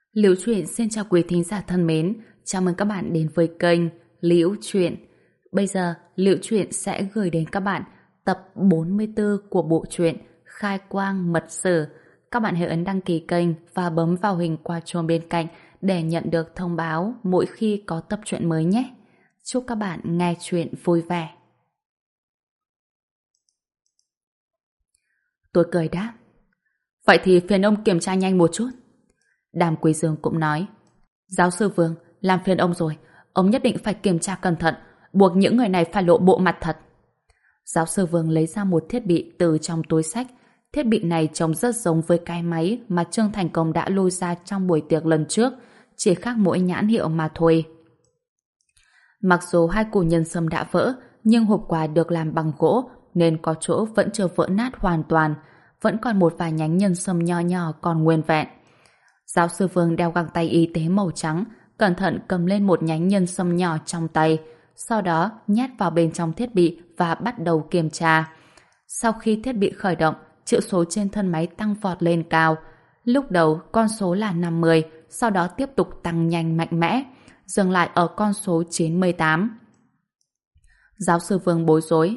Liễu Chuyện xin chào quý thính giả thân mến, chào mừng các bạn đến với kênh Liễu Chuyện. Bây giờ, Liễu Chuyện sẽ gửi đến các bạn tập 44 của bộ truyện Khai Quang Mật Sử. Các bạn hãy ấn đăng ký kênh và bấm vào hình quả chuông bên cạnh để nhận được thông báo mỗi khi có tập truyện mới nhé. Chúc các bạn nghe chuyện vui vẻ. Tôi cười đáp. Vậy thì phiền ông kiểm tra nhanh một chút. Đàm Quý Dương cũng nói, giáo sư Vương, làm phiền ông rồi, ông nhất định phải kiểm tra cẩn thận, buộc những người này phải lộ bộ mặt thật. Giáo sư Vương lấy ra một thiết bị từ trong túi xách. Thiết bị này trông rất giống với cái máy mà Trương Thành Công đã lôi ra trong buổi tiệc lần trước, chỉ khác mỗi nhãn hiệu mà thôi. Mặc dù hai củ nhân sâm đã vỡ, nhưng hộp quà được làm bằng gỗ nên có chỗ vẫn chưa vỡ nát hoàn toàn, vẫn còn một vài nhánh nhân sâm nho nhỏ còn nguyên vẹn. Giáo sư Vương đeo găng tay y tế màu trắng, cẩn thận cầm lên một nhánh nhân sâm nhỏ trong tay, sau đó nhét vào bên trong thiết bị và bắt đầu kiểm tra. Sau khi thiết bị khởi động, chữ số trên thân máy tăng vọt lên cao. Lúc đầu con số là 50, sau đó tiếp tục tăng nhanh mạnh mẽ, dừng lại ở con số 98. Giáo sư Vương bối rối.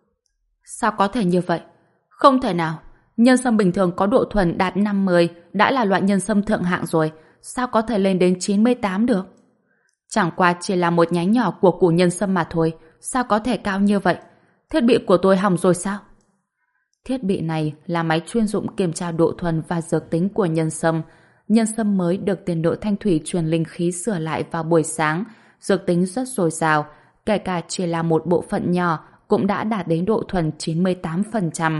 Sao có thể như vậy? Không thể nào. Nhân sâm bình thường có độ thuần đạt 50 đã là loại nhân sâm thượng hạng rồi, sao có thể lên đến 98 được? Chẳng qua chỉ là một nhánh nhỏ của củ nhân sâm mà thôi, sao có thể cao như vậy? Thiết bị của tôi hỏng rồi sao? Thiết bị này là máy chuyên dụng kiểm tra độ thuần và dược tính của nhân sâm. Nhân sâm mới được tiền độ thanh thủy truyền linh khí sửa lại vào buổi sáng, dược tính rất dồi dào, kể cả chỉ là một bộ phận nhỏ cũng đã đạt đến độ thuần 98%.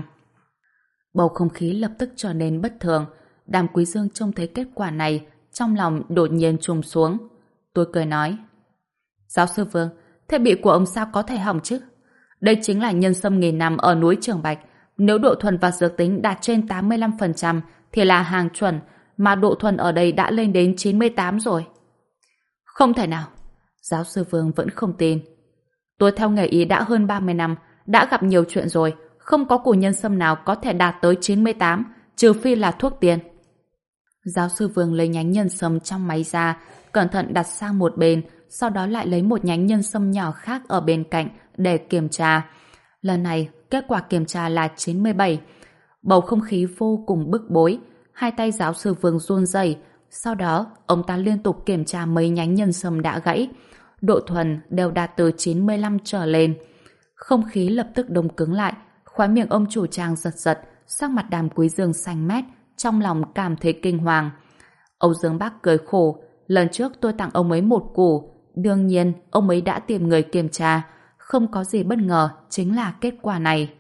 Bầu không khí lập tức trở nên bất thường. Đàm Quý Dương trông thấy kết quả này, trong lòng đột nhiên trùng xuống. Tôi cười nói, giáo sư Vương, thiết bị của ông sao có thể hỏng chứ? Đây chính là nhân sâm nghìn năm ở núi Trường Bạch. Nếu độ thuần và dược tính đạt trên 85% thì là hàng chuẩn, mà độ thuần ở đây đã lên đến 98 rồi. Không thể nào. Giáo sư Vương vẫn không tin. Tôi theo nghề y đã hơn 30 năm, đã gặp nhiều chuyện rồi, không có củ nhân sâm nào có thể đạt tới 98, trừ phi là thuốc tiên. Giáo sư Vương lấy nhánh nhân sâm trong máy ra, cẩn thận đặt sang một bên, sau đó lại lấy một nhánh nhân sâm nhỏ khác ở bên cạnh để kiểm tra. Lần này, kết quả kiểm tra là 97. Bầu không khí vô cùng bức bối, hai tay giáo sư Vương run rẩy. Sau đó, ông ta liên tục kiểm tra mấy nhánh nhân sâm đã gãy. Độ thuần đều đạt từ 95 trở lên. Không khí lập tức đông cứng lại, khóe miệng ông chủ trang giật giật, sắc mặt Đàm Quý Dương xanh mét, trong lòng cảm thấy kinh hoàng. Âu Dương Bác cười khổ, lần trước tôi tặng ông ấy một củ, đương nhiên ông ấy đã tìm người kiểm tra, không có gì bất ngờ, chính là kết quả này.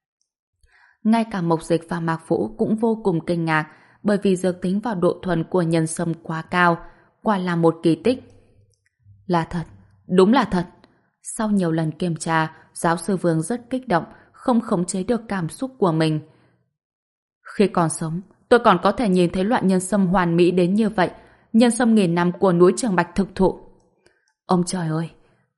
Ngay cả Mộc Dịch và Mạc Vũ cũng vô cùng kinh ngạc, bởi vì dược tính vào độ thuần của nhân sâm quá cao, quả là một kỳ tích. Là thật, đúng là thật. Sau nhiều lần kiểm tra, giáo sư Vương rất kích động, không khống chế được cảm xúc của mình. Khi còn sống, tôi còn có thể nhìn thấy loại nhân sâm hoàn mỹ đến như vậy, nhân sâm nghìn năm của núi Trường Bạch thực thụ. Ông trời ơi,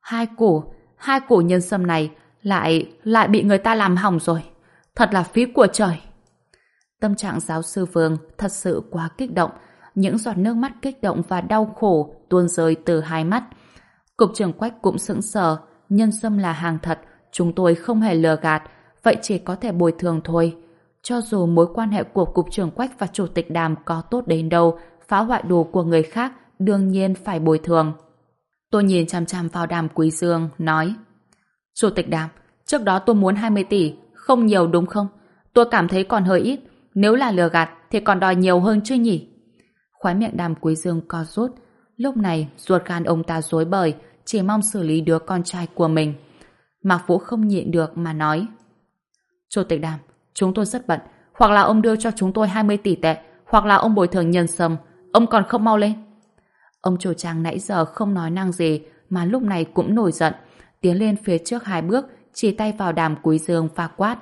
hai củ nhân sâm này lại bị người ta làm hỏng rồi. Thật là phí của trời. Tâm trạng giáo sư Vương thật sự quá kích động, những giọt nước mắt kích động và đau khổ tuôn rơi từ hai mắt. Cục trưởng Quách cũng sững sờ, nhân sâm là hàng thật, chúng tôi không hề lừa gạt, vậy chỉ có thể bồi thường thôi. Cho dù mối quan hệ của Cục trưởng Quách và Chủ tịch Đàm có tốt đến đâu, phá hoại đồ của người khác đương nhiên phải bồi thường. Tôi nhìn chằm chằm vào Đàm Quý Dương, nói, Chủ tịch Đàm, trước đó tôi muốn 20 tỷ, không nhiều đúng không? Tôi cảm thấy còn hơi ít, nếu là lừa gạt thì còn đòi nhiều hơn chứ nhỉ? Khóe miệng Đàm Quý Dương co rút, lúc này ruột gan ông ta rối bời, chỉ mong xử lý đứa con trai của mình. Mạc Vũ không nhịn được mà nói, Chủ tịch Đàm, chúng tôi rất bận, hoặc là ông đưa cho chúng tôi 20 tỷ tệ, hoặc là ông bồi thường nhân sâm, ông còn không mau lên. Ông chủ trang nãy giờ không nói năng gì mà lúc này cũng nổi giận, tiến lên phía trước 2 bước, chỉ tay vào Đàm Quý Dương và quát.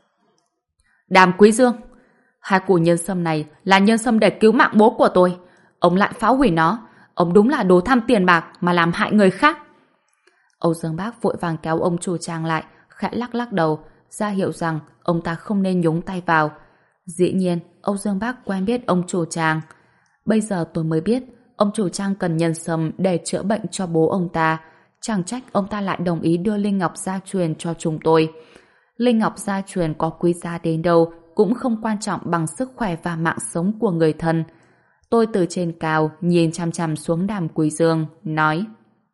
Đàm Quý Dương, 2 củ nhân sâm này là nhân sâm để cứu mạng bố của tôi, ông lại phá hủy nó, ông đúng là đồ tham tiền bạc mà làm hại người khác. Âu Dương Bác vội vàng kéo ông chủ trang lại, khẽ lắc lắc đầu, ra hiệu rằng ông ta không nên nhúng tay vào. Dĩ nhiên, Âu Dương Bác quen biết ông chủ trang. Bây giờ tôi mới biết ông chủ Trang cần nhân sâm để chữa bệnh cho bố ông ta. Chẳng trách ông ta lại đồng ý đưa Linh Ngọc gia truyền cho chúng tôi. Linh Ngọc gia truyền có quý giá đến đâu cũng không quan trọng bằng sức khỏe và mạng sống của người thân. Tôi từ trên cao nhìn chằm chằm xuống Đàm Quý Dương, nói: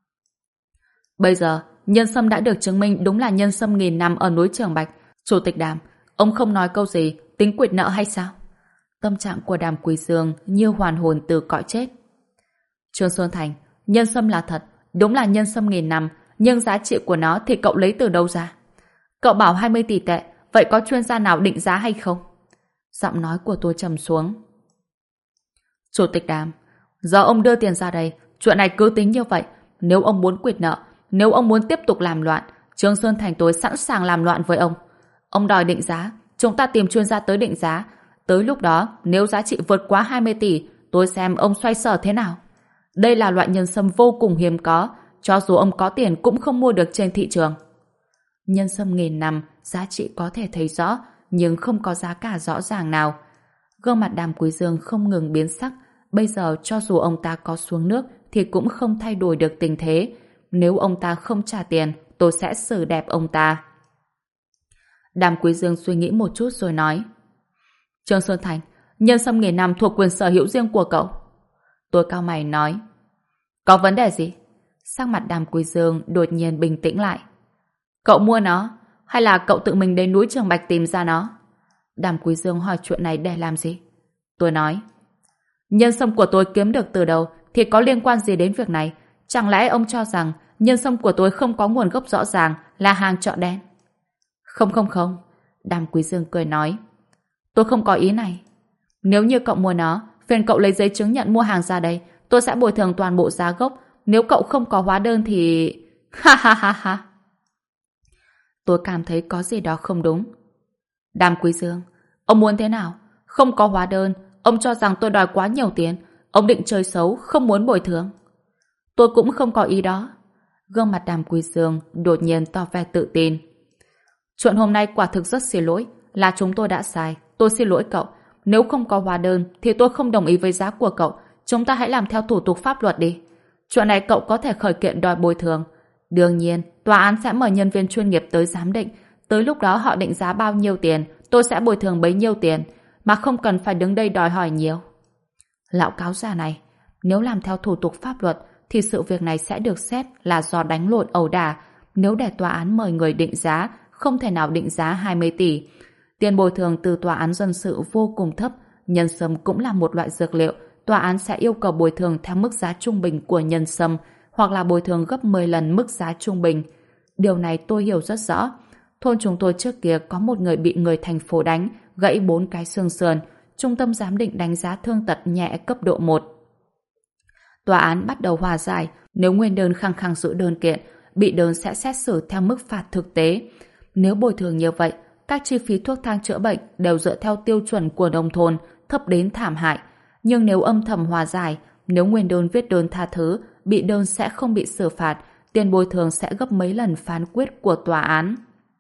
Bây giờ, nhân sâm đã được chứng minh đúng là nhân sâm nghìn năm ở núi Trường Bạch. Chủ tịch Đàm, ông không nói câu gì, tính quỵt nợ hay sao? Tâm trạng của Đàm Quý Dương như hoàn hồn từ cõi chết. Trương Xuân Thành, nhân sâm là thật, đúng là nhân sâm nghìn năm, nhưng giá trị của nó thì cậu lấy từ đâu ra? Cậu bảo 20 tỷ tệ, vậy có chuyên gia nào định giá hay không? Giọng nói của tôi trầm xuống. Chủ tịch Đàm, giờ ông đưa tiền ra đây, chuyện này cứ tính như vậy. Nếu ông muốn quỵt nợ, nếu ông muốn tiếp tục làm loạn, Trương Xuân Thành tôi sẵn sàng làm loạn với ông. Ông đòi định giá, chúng ta tìm chuyên gia tới định giá. Tới lúc đó, nếu giá trị vượt quá 20 tỷ, tôi xem ông xoay sở thế nào. Đây là loại nhân sâm vô cùng hiếm có, cho dù ông có tiền cũng không mua được trên thị trường. Nhân sâm nghìn năm, giá trị có thể thấy rõ, nhưng không có giá cả rõ ràng nào. Gương mặt Đàm Quý Dương không ngừng biến sắc. Bây giờ cho dù ông ta có xuống nước thì cũng không thay đổi được tình thế. Nếu ông ta không trả tiền, tôi sẽ xử đẹp ông ta. Đàm Quý Dương suy nghĩ một chút rồi nói: Trương Xuân Thành, nhân sâm nghìn năm thuộc quyền sở hữu riêng của cậu. Tôi cau mày nói: Có vấn đề gì? Sắc mặt Đàm Quý Dương đột nhiên bình tĩnh lại. Cậu mua nó, hay là cậu tự mình đến núi Trường Bạch tìm ra nó? Đàm Quý Dương hỏi chuyện này để làm gì? Tôi nói: Nhân sâm của tôi kiếm được từ đâu thì có liên quan gì đến việc này? Chẳng lẽ ông cho rằng nhân sâm của tôi không có nguồn gốc rõ ràng, là hàng chợ đen? Không. Đàm Quý Dương cười nói: Tôi không có ý này. Nếu như cậu mua nó, phiền cậu lấy giấy chứng nhận mua hàng ra đây, tôi sẽ bồi thường toàn bộ giá gốc. Nếu cậu không có hóa đơn thì... Ha ha ha ha. Tôi cảm thấy có gì đó không đúng. Đàm Quý Dương, ông muốn thế nào? Không có hóa đơn, ông cho rằng tôi đòi quá nhiều tiền. Ông định chơi xấu, không muốn bồi thường. Tôi cũng không có ý đó. Gương mặt Đàm Quý Dương đột nhiên tỏ vẻ tự tin. Chuyện hôm nay quả thực rất xin lỗi, là chúng tôi đã sai. Tôi xin lỗi cậu. Nếu không có hóa đơn thì tôi không đồng ý với giá của cậu. Chúng ta hãy làm theo thủ tục pháp luật đi. Chuyện này cậu có thể khởi kiện đòi bồi thường. Đương nhiên, tòa án sẽ mời nhân viên chuyên nghiệp tới giám định. Tới lúc đó họ định giá bao nhiêu tiền, tôi sẽ bồi thường bấy nhiêu tiền, mà không cần phải đứng đây đòi hỏi nhiều. Lão cáo già này, nếu làm theo thủ tục pháp luật thì sự việc này sẽ được xét là do đánh lộn ẩu đả. Nếu để tòa án mời người định giá, không thể nào định giá 20 tỷ. Tiền bồi thường từ tòa án dân sự vô cùng thấp, nhân sâm cũng là một loại dược liệu, tòa án sẽ yêu cầu bồi thường theo mức giá trung bình của nhân sâm, hoặc là bồi thường gấp 10 lần mức giá trung bình. Điều này tôi hiểu rất rõ. Thôn chúng tôi trước kia có một người bị người thành phố đánh, gãy 4 cái xương sườn. Trung tâm giám định đánh giá thương tật nhẹ cấp độ 1. Tòa án bắt đầu hòa giải. Nếu nguyên đơn khăng khăng giữ đơn kiện, bị đơn sẽ xét xử theo mức phạt thực tế. Nếu bồi thường như vậy, các chi phí thuốc thang chữa bệnh đều dựa theo tiêu chuẩn của nông thôn, thấp đến thảm hại. Nhưng nếu âm thầm hòa giải, nếu nguyên đơn viết đơn tha thứ, bị đơn sẽ không bị xử phạt, tiền bồi thường sẽ gấp mấy lần phán quyết của tòa án.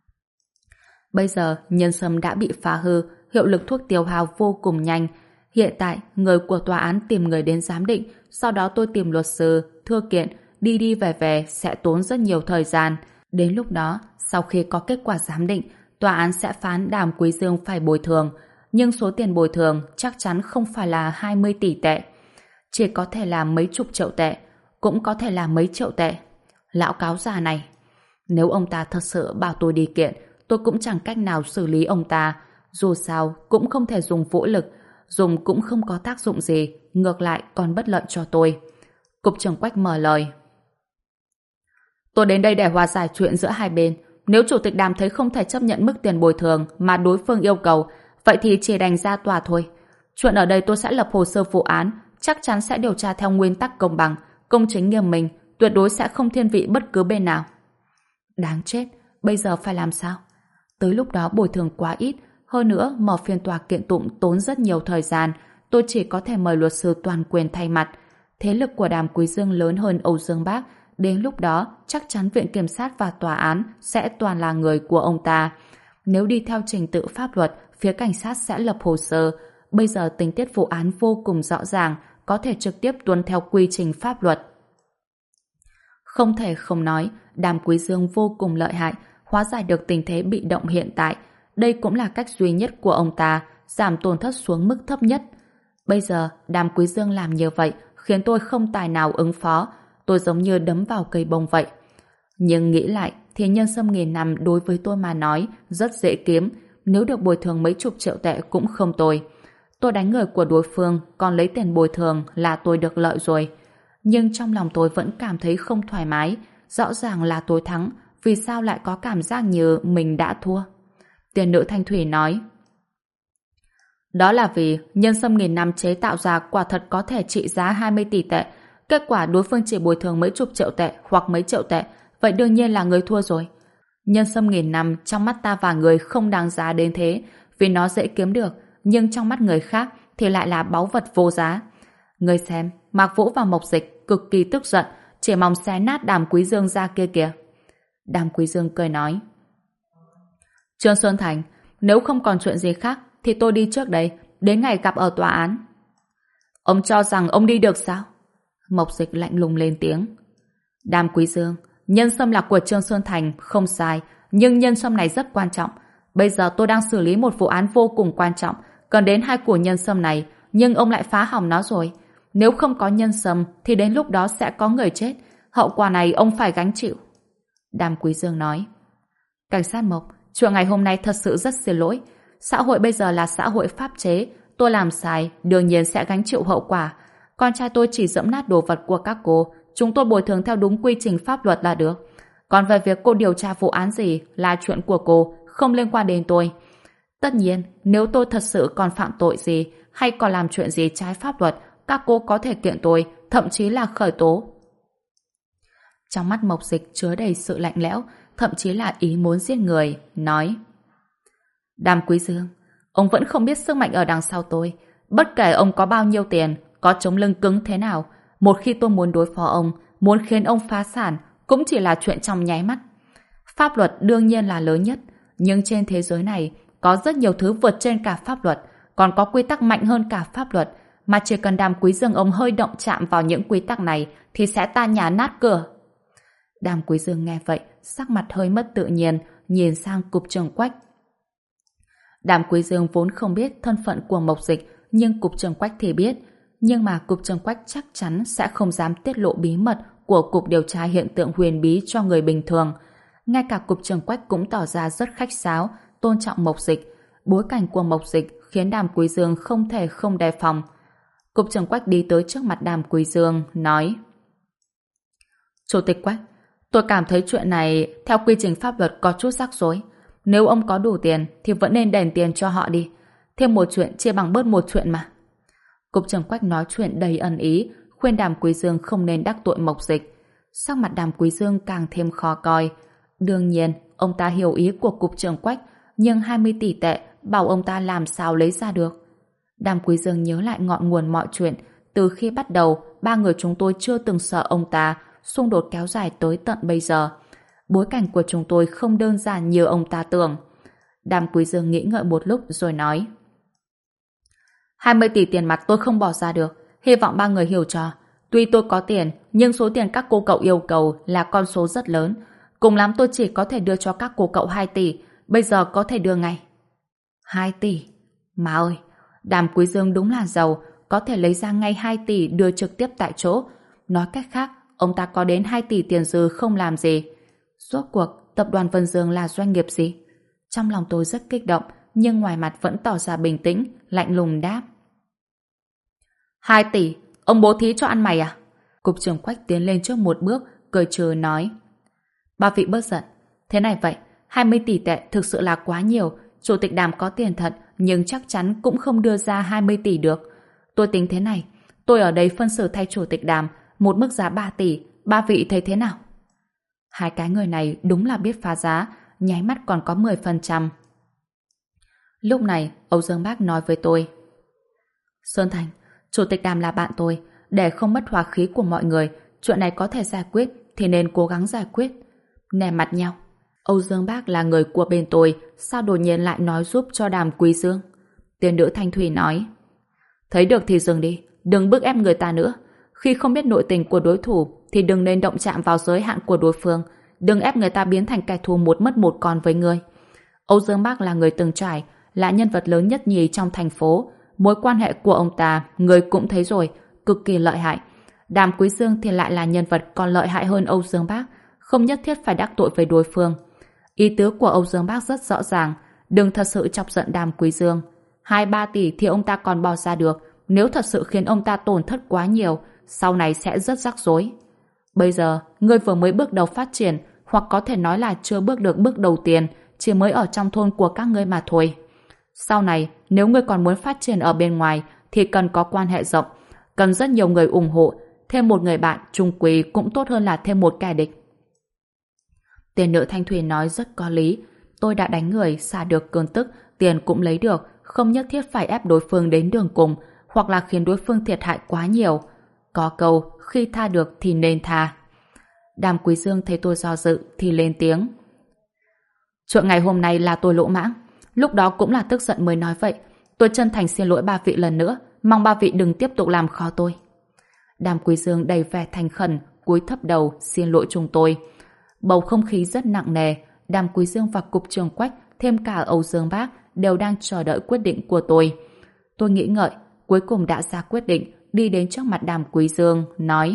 Bây giờ, nhân sâm đã bị phá hư, hiệu lực thuốc tiêu hao vô cùng nhanh. Hiện tại, người của tòa án tìm người đến giám định, sau đó tôi tìm luật sư, thưa kiện, đi đi về về sẽ tốn rất nhiều thời gian. Đến lúc đó, sau khi có kết quả giám định, tòa án sẽ phán Đàm Quý Dương phải bồi thường. Nhưng số tiền bồi thường chắc chắn không phải là 20 tỷ tệ. Chỉ có thể là mấy chục triệu tệ, cũng có thể là mấy triệu tệ. Lão cáo già này, nếu ông ta thật sự bảo tôi đi kiện, tôi cũng chẳng cách nào xử lý ông ta. Dù sao, cũng không thể dùng vũ lực, dùng cũng không có tác dụng gì, ngược lại còn bất lợi cho tôi. Cục trưởng Quách mở lời. Tôi đến đây để hòa giải chuyện giữa hai bên. Nếu Chủ tịch Đàm thấy không thể chấp nhận mức tiền bồi thường mà đối phương yêu cầu, vậy thì chỉ đành ra tòa thôi. Chuyện ở đây tôi sẽ lập hồ sơ vụ án, chắc chắn sẽ điều tra theo nguyên tắc công bằng, công chính nghiêm minh, tuyệt đối sẽ không thiên vị bất cứ bên nào. Đáng chết, bây giờ phải làm sao? Tới lúc đó bồi thường quá ít, hơn nữa mở phiên tòa kiện tụng tốn rất nhiều thời gian, tôi chỉ có thể mời luật sư toàn quyền thay mặt. Thế lực của Đàm Quý Dương lớn hơn Âu Dương Bác, đến lúc đó chắc chắn viện kiểm sát và tòa án sẽ toàn là người của ông ta. Nếu đi theo trình tự pháp luật, phía cảnh sát sẽ lập hồ sơ. Bây giờ tình tiết vụ án vô cùng rõ ràng, có thể trực tiếp tuân theo quy trình pháp luật. Không thể không nói, Đàm Quý Dương vô cùng lợi hại, hóa giải được tình thế bị động hiện tại. Đây cũng là cách duy nhất của ông ta, giảm tổn thất xuống mức thấp nhất. Bây giờ, Đàm Quý Dương làm như vậy, khiến tôi không tài nào ứng phó. Tôi giống như đấm vào cây bông vậy. Nhưng nghĩ lại, thì nhân sâm nghìn năm đối với tôi mà nói, rất dễ kiếm. Nếu được bồi thường mấy chục triệu tệ cũng không tồi. Tôi đánh người của đối phương, còn lấy tiền bồi thường là tôi được lợi rồi. Nhưng trong lòng tôi vẫn cảm thấy không thoải mái. Rõ ràng là tôi thắng, vì sao lại có cảm giác như mình đã thua? Tiền nữ Thanh Thủy nói, đó là vì nhân sâm nghìn năm chế tạo ra quả thật có thể trị giá 20 tỷ tệ. Kết quả đối phương chỉ bồi thường mấy chục triệu tệ hoặc mấy triệu tệ, vậy đương nhiên là người thua rồi. Nhân sâm nghìn năm trong mắt ta và người không đáng giá đến thế, vì nó dễ kiếm được, nhưng trong mắt người khác thì lại là báu vật vô giá. Người xem, Mạc Vũ và Mộc Dịch cực kỳ tức giận, chỉ mong xé nát Đàm Quý Dương ra kia kìa. Đàm Quý Dương cười nói, Trương Xuân Thành, nếu không còn chuyện gì khác thì tôi đi trước đây, đến ngày gặp ở tòa án. Ông cho rằng ông đi được sao? Mộc Dịch lạnh lùng lên tiếng. Đàm Quý Dương, nhân sâm là của Trương Xuân Thành, không sai, nhưng nhân sâm này rất quan trọng. Bây giờ tôi đang xử lý một vụ án vô cùng quan trọng, cần đến hai của nhân sâm này, nhưng ông lại phá hỏng nó rồi. Nếu không có nhân sâm thì đến lúc đó sẽ có người chết, hậu quả này ông phải gánh chịu. Đàm Quý Dương nói, cảnh sát Mộc, chuyện ngày hôm nay thật sự rất xin lỗi. Xã hội bây giờ là xã hội pháp chế, tôi làm sai, đương nhiên sẽ gánh chịu hậu quả. Con trai tôi chỉ dẫm nát đồ vật của các cô, chúng tôi bồi thường theo đúng quy trình pháp luật là được. Còn về việc cô điều tra vụ án gì là chuyện của cô, không liên quan đến tôi. Tất nhiên, nếu tôi thật sự còn phạm tội gì hay còn làm chuyện gì trái pháp luật, các cô có thể kiện tôi, thậm chí là khởi tố. Trong mắt Mộc Dịch chứa đầy sự lạnh lẽo, thậm chí là ý muốn giết người, nói, Đàm Quý Dương, ông vẫn không biết sức mạnh ở đằng sau tôi. Bất kể ông có bao nhiêu tiền, có chống lưng cứng thế nào, một khi tôi muốn đối phó ông, muốn khiến ông phá sản, cũng chỉ là chuyện trong nháy mắt. Pháp luật đương nhiên là lớn nhất, nhưng trên thế giới này có rất nhiều thứ vượt trên cả pháp luật, còn có quy tắc mạnh hơn cả pháp luật, mà chỉ cần Đàm Quý Dương ông hơi động chạm vào những quy tắc này thì sẽ tan nhà nát cửa. Đàm Quý Dương nghe vậy, sắc mặt hơi mất tự nhiên, nhìn sang Cục Trưởng Quách. Đàm Quý Dương vốn không biết thân phận của Mộc Dịch, nhưng Cục Trưởng Quách thì biết. Nhưng mà Cục Trưởng Quách chắc chắn sẽ không dám tiết lộ bí mật của Cục điều tra hiện tượng huyền bí cho người bình thường. Ngay cả Cục Trưởng Quách cũng tỏ ra rất khách sáo, tôn trọng Mộc Dịch. Bối cảnh của Mộc Dịch khiến Đàm Quý Dương không thể không đề phòng. Cục Trưởng Quách đi tới trước mặt Đàm Quý Dương, nói, Chủ tịch Quách, tôi cảm thấy chuyện này theo quy trình pháp luật có chút rắc rối. Nếu ông có đủ tiền thì vẫn nên đền tiền cho họ đi. Thêm một chuyện chia bằng bớt một chuyện mà. Cục trưởng Quách nói chuyện đầy ẩn ý, khuyên Đàm Quý Dương không nên đắc tội Mộc Dịch. Sắc mặt Đàm Quý Dương càng thêm khó coi. Đương nhiên, ông ta hiểu ý của Cục trưởng Quách, nhưng 20 tỷ tệ bảo ông ta làm sao lấy ra được. Đàm Quý Dương nhớ lại ngọn nguồn mọi chuyện. Từ khi bắt đầu, ba người chúng tôi chưa từng sợ ông ta, xung đột kéo dài tới tận bây giờ. Bối cảnh của chúng tôi không đơn giản như ông ta tưởng. Đàm Quý Dương nghĩ ngợi một lúc rồi nói, 20 tỷ tiền mặt tôi không bỏ ra được, hy vọng ba người hiểu cho. Tuy tôi có tiền, nhưng số tiền các cô cậu yêu cầu là con số rất lớn. Cùng lắm tôi chỉ có thể đưa cho các cô cậu 2 tỷ, bây giờ có thể đưa ngay. 2 tỷ? Má ơi, Đàm Quý Dương đúng là giàu, có thể lấy ra ngay 2 tỷ đưa trực tiếp tại chỗ. Nói cách khác, ông ta có đến 2 tỷ tiền dư không làm gì. Rốt cuộc, tập đoàn Vân Dương là doanh nghiệp gì? Trong lòng tôi rất kích động, nhưng ngoài mặt vẫn tỏ ra bình tĩnh, lạnh lùng đáp. 2 tỷ, ông bố thí cho ăn mày à? Cục trưởng Quách tiến lên trước một bước, cười trừ nói. Ba vị bớt giận. Thế này vậy, 20 tỷ tệ thực sự là quá nhiều. Chủ tịch Đàm có tiền thật, nhưng chắc chắn cũng không đưa ra 20 tỷ được. Tôi tính thế này, tôi ở đây phân xử thay Chủ tịch Đàm, một mức giá 3 tỷ, ba vị thấy thế nào? Hai cái người này đúng là biết phá giá, nháy mắt còn có 10%. Lúc này, Âu Dương Bác nói với tôi. Sơn Thành, Chủ tịch Đàm là bạn tôi, để không mất hòa khí của mọi người, chuyện này có thể giải quyết thì nên cố gắng giải quyết. Nè mặt nhau. Âu Dương Bác là người của bên tôi, sao đột nhiên lại nói giúp cho Đàm Quý Dương? Tiền nữ Thanh Thủy nói. Thấy được thì dừng đi, đừng bức ép người ta nữa. Khi không biết nội tình của đối thủ thì đừng nên động chạm vào giới hạn của đối phương, đừng ép người ta biến thành kẻ thù một mất một còn với ngươi. Âu Dương Bác là người từng trải, là nhân vật lớn nhất nhì trong thành phố. Mối quan hệ của ông ta, người cũng thấy rồi, cực kỳ lợi hại. Đàm Quý Dương thì lại là nhân vật còn lợi hại hơn Âu Dương Bác, không nhất thiết phải đắc tội với đối phương. Ý tứ của Âu Dương Bác rất rõ ràng, đừng thật sự chọc giận Đàm Quý Dương. 2-3 tỷ thì ông ta còn bỏ ra được, nếu thật sự khiến ông ta tổn thất quá nhiều, sau này sẽ rất rắc rối. Bây giờ, ngươi vừa mới bước đầu phát triển, hoặc có thể nói là chưa bước được bước đầu tiên, chỉ mới ở trong thôn của các ngươi mà thôi. Sau này, nếu ngươi còn muốn phát triển ở bên ngoài, thì cần có quan hệ rộng, cần rất nhiều người ủng hộ, thêm một người bạn trung quý cũng tốt hơn là thêm một kẻ địch. Tiền nữ Thanh Thủy nói rất có lý, tôi đã đánh người, xả được cơn tức, tiền cũng lấy được, không nhất thiết phải ép đối phương đến đường cùng, hoặc là khiến đối phương thiệt hại quá nhiều. Có câu, khi tha được thì nên tha. Đàm Quý Dương thấy tôi do dự thì lên tiếng. Chuyện ngày hôm nay là tôi lỗ mãng, lúc đó cũng là tức giận mới nói vậy. Tôi chân thành xin lỗi ba vị lần nữa, mong ba vị đừng tiếp tục làm khó tôi. Đàm Quý Dương đầy vẻ thành khẩn, cúi thấp đầu xin lỗi chúng tôi. Bầu không khí rất nặng nề, Đàm Quý Dương và Cục trưởng Quách thêm cả Âu Dương Bác đều đang chờ đợi quyết định của tôi. Tôi nghĩ ngợi, cuối cùng đã ra quyết định, đi đến trước mặt Đàm Quý Dương, nói: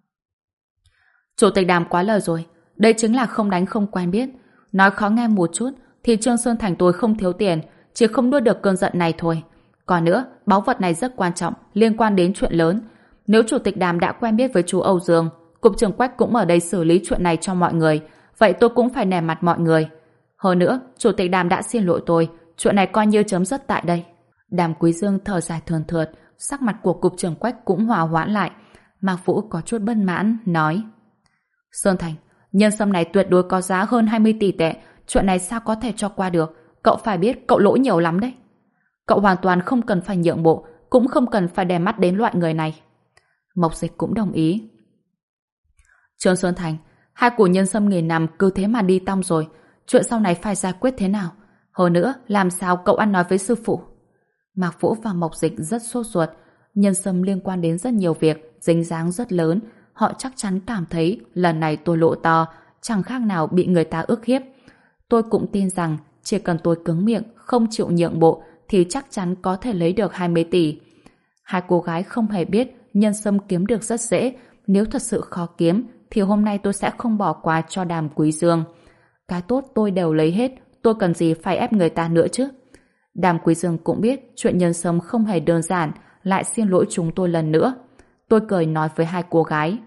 Chủ tịch Đàm quá lời rồi, đây chính là không đánh không quen biết. Nói khó nghe một chút, thì Trương Sơn Thành tôi không thiếu tiền, chỉ không nuốt được cơn giận này thôi. Còn nữa, báu vật này rất quan trọng, liên quan đến chuyện lớn. Nếu Chủ tịch Đàm đã quen biết với chú Âu Dương, Cục trưởng Quách cũng ở đây xử lý chuyện này cho mọi người, vậy tôi cũng phải nể mặt mọi người. Hơn nữa, Chủ tịch Đàm đã xin lỗi tôi, chuyện này coi như chấm dứt tại đây. Đàm Quý Dương thở dài thườn thượt, sắc mặt của Cục trưởng Quách cũng hòa hoãn lại. Mạc Vũ có chút bất mãn, nói: Sơn Thành, nhân sâm này tuyệt đối có giá hơn 20 tỷ tệ, chuyện này sao có thể cho qua được? Cậu phải biết cậu lỗ nhiều lắm đấy. Cậu hoàn toàn không cần phải nhượng bộ, cũng không cần phải để mắt đến loại người này. Mộc Dịch cũng đồng ý. Trương Sơn Thành, hai củ nhân sâm nghìn năm cứ thế mà đi tong rồi, chuyện sau này phải giải quyết thế nào? Hơn nữa, làm sao cậu ăn nói với sư phụ? Mạc Vũ và Mộc Dịch rất sốt ruột, nhân sâm liên quan đến rất nhiều việc, dính dáng rất lớn, họ chắc chắn cảm thấy lần này tôi lộ to, chẳng khác nào bị người ta ức hiếp. Tôi cũng tin rằng chỉ cần tôi cứng miệng, không chịu nhượng bộ thì chắc chắn có thể lấy được 20 tỷ. Hai cô gái không hề biết nhân sâm kiếm được rất dễ, nếu thật sự khó kiếm thì hôm nay tôi sẽ không bỏ qua cho Đàm Quý Dương. Cái tốt tôi đều lấy hết, tôi cần gì phải ép người ta nữa chứ? Đàm Quý Dương cũng biết chuyện nhân sâm không hề đơn giản, lại xin lỗi chúng tôi lần nữa. Tôi cười nói với hai cô gái: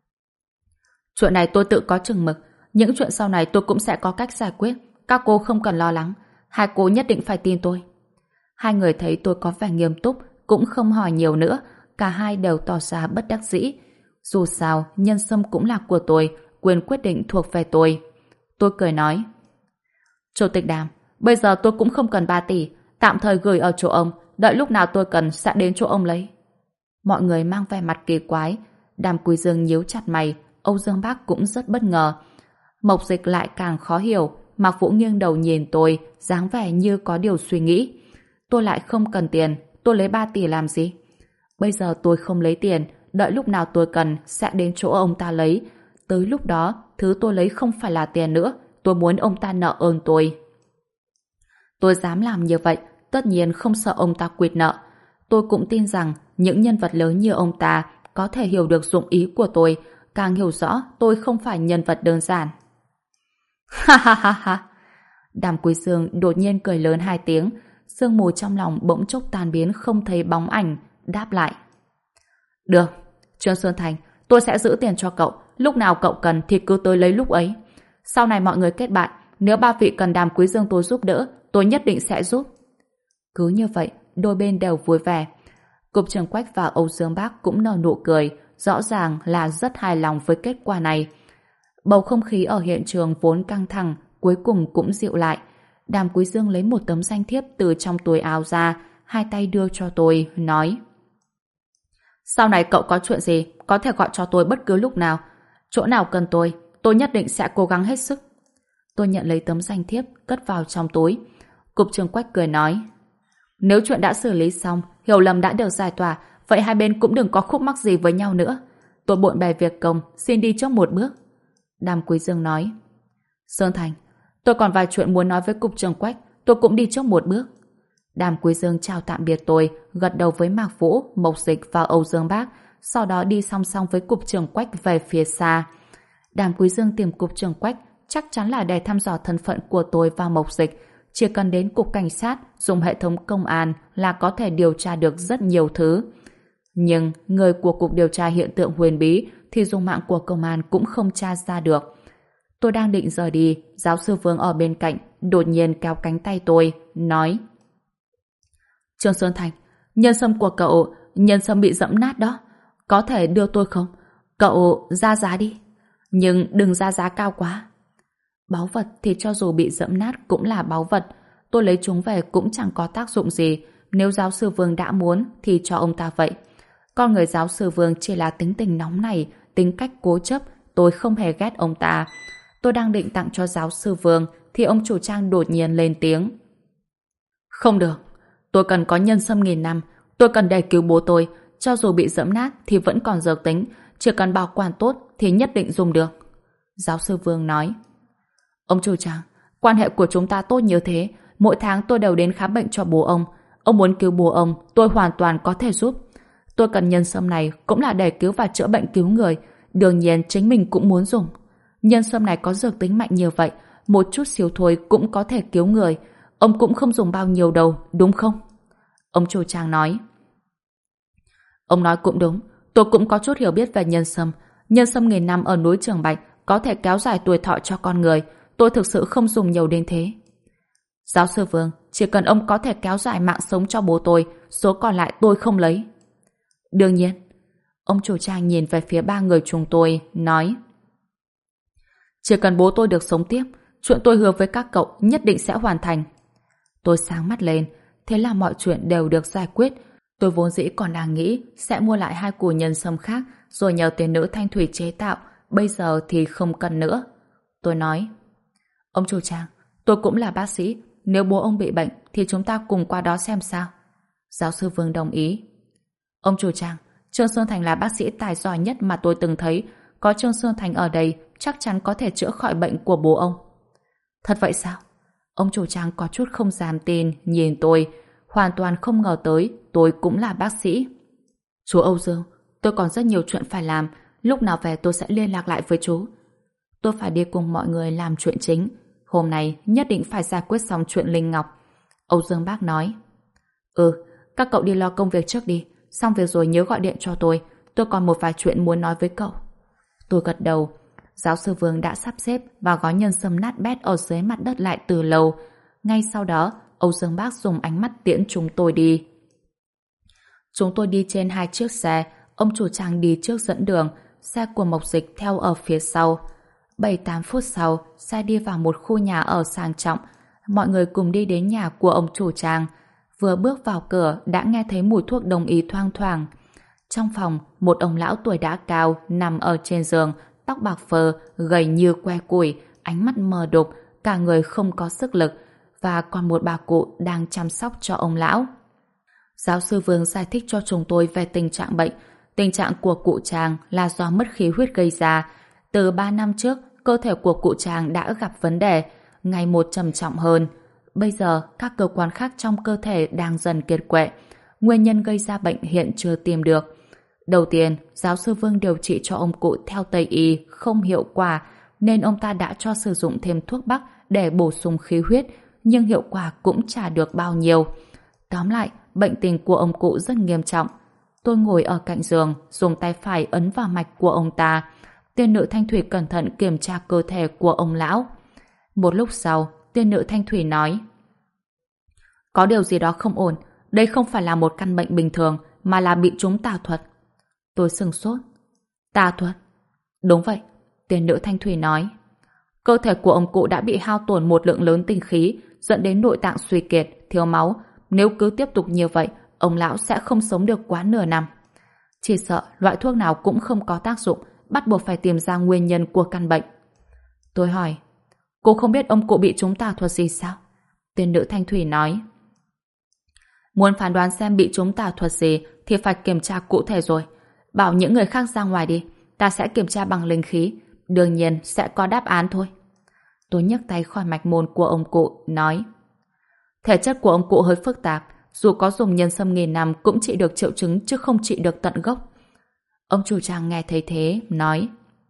Chuyện này tôi tự có chừng mực, những chuyện sau này tôi cũng sẽ có cách giải quyết, các cô không cần lo lắng, hai cô nhất định phải tin tôi. Hai người thấy tôi có vẻ nghiêm túc, cũng không hỏi nhiều nữa, cả hai đều tỏ ra bất đắc dĩ. Dù sao, nhân sâm cũng là của tôi, quyền quyết định thuộc về tôi. Tôi cười nói: Chủ tịch Đàm, bây giờ tôi cũng không cần 3 tỷ, tạm thời gửi ở chỗ ông, đợi lúc nào tôi cần sẽ đến chỗ ông lấy. Mọi người mang vẻ mặt kỳ quái, Đàm Quý Dương nhíu chặt mày, Âu Dương Bác cũng rất bất ngờ. Mộc Dịch lại càng khó hiểu, Mạc Vũ nghiêng đầu nhìn tôi, dáng vẻ như có điều suy nghĩ. Tôi lại không cần tiền, tôi lấy 3 tỷ làm gì? Bây giờ tôi không lấy tiền, đợi lúc nào tôi cần sẽ đến chỗ ông ta lấy. Tới lúc đó, thứ tôi lấy không phải là tiền nữa, tôi muốn ông ta nợ ơn tôi. Tôi dám làm như vậy, tất nhiên không sợ ông ta quỵt nợ. Tôi cũng tin rằng những nhân vật lớn như ông ta có thể hiểu được dụng ý của tôi, càng hiểu rõ tôi không phải nhân vật đơn giản. Ha ha ha ha! Đàm Quý Dương đột nhiên cười lớn 2 tiếng, sương mù trong lòng bỗng chốc tan biến không thấy bóng ảnh, đáp lại: Được, Trương Sơn Thành, tôi sẽ giữ tiền cho cậu, lúc nào cậu cần thì cứ tới lấy lúc ấy. Sau này mọi người kết bạn, nếu ba vị cần Đàm Quý Dương tôi giúp đỡ, tôi nhất định sẽ giúp. Cứ như vậy, đôi bên đều vui vẻ. Cục trưởng Quách và Âu Dương Bác cũng nở nụ cười, rõ ràng là rất hài lòng với kết quả này. Bầu không khí ở hiện trường vốn căng thẳng, cuối cùng cũng dịu lại. Đàm Quý Dương lấy một tấm danh thiếp từ trong túi áo ra, hai tay đưa cho tôi, nói: Sau này cậu có chuyện gì, có thể gọi cho tôi bất cứ lúc nào. Chỗ nào cần tôi nhất định sẽ cố gắng hết sức. Tôi nhận lấy tấm danh thiếp, cất vào trong túi. Cục trưởng Quách cười nói: Nếu chuyện đã xử lý xong, hiểu lầm đã được giải tỏa, vậy hai bên cũng đừng có khúc mắc gì với nhau nữa. Tôi bộn bề việc công, xin đi trước một bước. Đàm Quý Dương nói. Sơn Thành, tôi còn vài chuyện muốn nói với cục trưởng Quách, tôi cũng đi trước một bước. Đàm Quý Dương chào tạm biệt tôi, gật đầu với Mạc Vũ, Mộc Dịch và Âu Dương Bác, sau đó đi song song với cục trưởng Quách về phía xa. Đàm Quý Dương tìm cục trưởng Quách chắc chắn là để thăm dò thân phận của tôi và Mộc Dịch. Chỉ cần đến cục cảnh sát, dùng hệ thống công an là có thể điều tra được rất nhiều thứ. Nhưng người của cục điều tra hiện tượng huyền bí thì dùng mạng của công an cũng không tra ra được. Tôi đang định rời đi, giáo sư Vương ở bên cạnh đột nhiên kéo cánh tay tôi, nói: Trương Sơn Thành, nhân sâm của cậu, nhân sâm bị dẫm nát đó. Có thể đưa tôi không? Cậu ra giá đi. Nhưng đừng ra giá cao quá. Báu vật thì cho dù bị dẫm nát cũng là báu vật. Tôi lấy chúng về cũng chẳng có tác dụng gì. Nếu giáo sư Vương đã muốn thì cho ông ta vậy. Con người giáo sư Vương chỉ là tính tình nóng này, tính cách cố chấp. Tôi không hề ghét ông ta. Tôi đang định tặng cho giáo sư Vương thì ông chủ trang đột nhiên lên tiếng. Không được. Tôi cần có nhân sâm 1000 năm. Tôi cần để cứu bố tôi. Cho dù bị dẫm nát thì vẫn còn dược tính. Chỉ cần bảo quản tốt thì nhất định dùng được. Giáo sư Vương nói. Ông chủ trang, quan hệ của chúng ta tốt như thế. Mỗi tháng tôi đều đến khám bệnh cho bố ông. Ông muốn cứu bố ông, tôi hoàn toàn có thể giúp. Tôi cần nhân sâm này cũng là để cứu và chữa bệnh cứu người. Đương nhiên chính mình cũng muốn dùng. Nhân sâm này có dược tính mạnh như vậy, một chút xíu thôi cũng có thể cứu người. Ông cũng không dùng bao nhiêu đâu, đúng không? Ông chủ trang nói. Ông nói cũng đúng. Tôi cũng có chút hiểu biết về nhân sâm. Nhân sâm 1000 năm ở núi Trường Bạch có thể kéo dài tuổi thọ cho con người. Tôi thực sự không dùng nhiều đến thế. Giáo sư Vương, chỉ cần ông có thể kéo dài mạng sống cho bố tôi, số còn lại tôi không lấy. Đương nhiên. Ông chủ trang nhìn về phía ba người chúng tôi, nói. Chỉ cần bố tôi được sống tiếp, chuyện tôi hứa với các cậu nhất định sẽ hoàn thành. Tôi sáng mắt lên, thế là mọi chuyện đều được giải quyết. Tôi vốn dĩ còn đang nghĩ sẽ mua lại 2 củ nhân sâm khác rồi nhờ tiền nữ Thanh Thủy chế tạo, bây giờ thì không cần nữa. Tôi nói. Ông chủ trang, tôi cũng là bác sĩ, nếu bố ông bị bệnh thì chúng ta cùng qua đó xem sao. Giáo sư Vương đồng ý. Ông chủ trang, Trương Sơn Thành là bác sĩ tài giỏi nhất mà tôi từng thấy. Có Trương Sơn Thành ở đây chắc chắn có thể chữa khỏi bệnh của bố ông. Thật vậy sao? Ông chủ trang có chút không dám tin nhìn tôi, hoàn toàn không ngờ tới tôi cũng là bác sĩ. Chú Âu Dương, tôi còn rất nhiều chuyện phải làm, lúc nào về tôi sẽ liên lạc lại với chú. Tôi phải đi cùng mọi người làm chuyện chính. Hôm nay nhất định phải giải quyết xong chuyện Linh Ngọc. Âu Dương bác nói. Các cậu đi lo công việc trước đi, xong việc rồi nhớ gọi điện cho tôi còn một vài chuyện muốn nói với cậu. Tôi gật đầu. Giáo sư Vương đã sắp xếp và gói nhân sâm nát bét ở dưới mặt đất lại từ lâu. Ngay sau đó, Âu Dương bác dùng ánh mắt tiễn chúng tôi đi. Chúng tôi đi trên 2 chiếc xe, ông chủ trang đi trước dẫn đường, xe của Mộc Dịch theo ở phía sau. 7-8 phút sau, xe đi vào một khu nhà ở sang trọng. Mọi người cùng đi đến nhà của ông chủ trang. Vừa bước vào cửa đã nghe thấy mùi thuốc đông y thoang thoảng. Trong phòng, một ông lão tuổi đã cao nằm ở trên giường, tóc bạc phơ, gầy như que củi, ánh mắt mờ đục, cả người không có sức lực, và còn một bà cụ đang chăm sóc cho ông lão. Giáo sư Vương giải thích cho chúng tôi về tình trạng bệnh. Tình trạng của cụ Tràng là do mất khí huyết gây ra. Từ 3 năm trước, cơ thể của cụ Tràng đã gặp vấn đề, ngày một trầm trọng hơn. Bây giờ, các cơ quan khác trong cơ thể đang dần kiệt quệ. Nguyên nhân gây ra bệnh hiện chưa tìm được. Đầu tiên, giáo sư Vương điều trị cho ông cụ theo Tây y không hiệu quả, nên ông ta đã cho sử dụng thêm thuốc bắc để bổ sung khí huyết, nhưng hiệu quả cũng chả được bao nhiêu. Tóm lại, bệnh tình của ông cụ rất nghiêm trọng. Tôi ngồi ở cạnh giường, dùng tay phải ấn vào mạch của ông ta. Tiên nữ Thanh Thủy cẩn thận kiểm tra cơ thể của ông lão. Một lúc sau, tiên nữ Thanh Thủy nói: Có điều gì đó không ổn. Đây không phải là một căn bệnh bình thường, mà là bị trúng tà thuật. Tôi sửng sốt. Tà thuật? Đúng vậy, tiên nữ Thanh Thủy nói. Cơ thể của ông cụ đã bị hao tổn một lượng lớn tinh khí, dẫn đến nội tạng suy kiệt, thiếu máu. Nếu cứ tiếp tục như vậy, ông lão sẽ không sống được quá nửa năm. Chỉ sợ loại thuốc nào cũng không có tác dụng, bắt buộc phải tìm ra nguyên nhân của căn bệnh. Tôi hỏi, cô không biết ông cụ bị trúng tà thuật gì sao? Tiên nữ Thanh Thủy nói, Muốn phán đoán xem bị chúng tà thuật gì thì phải kiểm tra cụ thể rồi. Bảo những người khác ra ngoài đi, ta sẽ kiểm tra bằng linh khí. Đương nhiên sẽ có đáp án thôi. Tôi nhấc tay khỏi mạch môn của ông cụ, nói: thể chất của ông cụ hơi phức tạp, dù có dùng nhân sâm nghìn năm cũng trị được triệu chứng chứ không trị được tận gốc. Ông chủ trang nghe thấy thế, nói: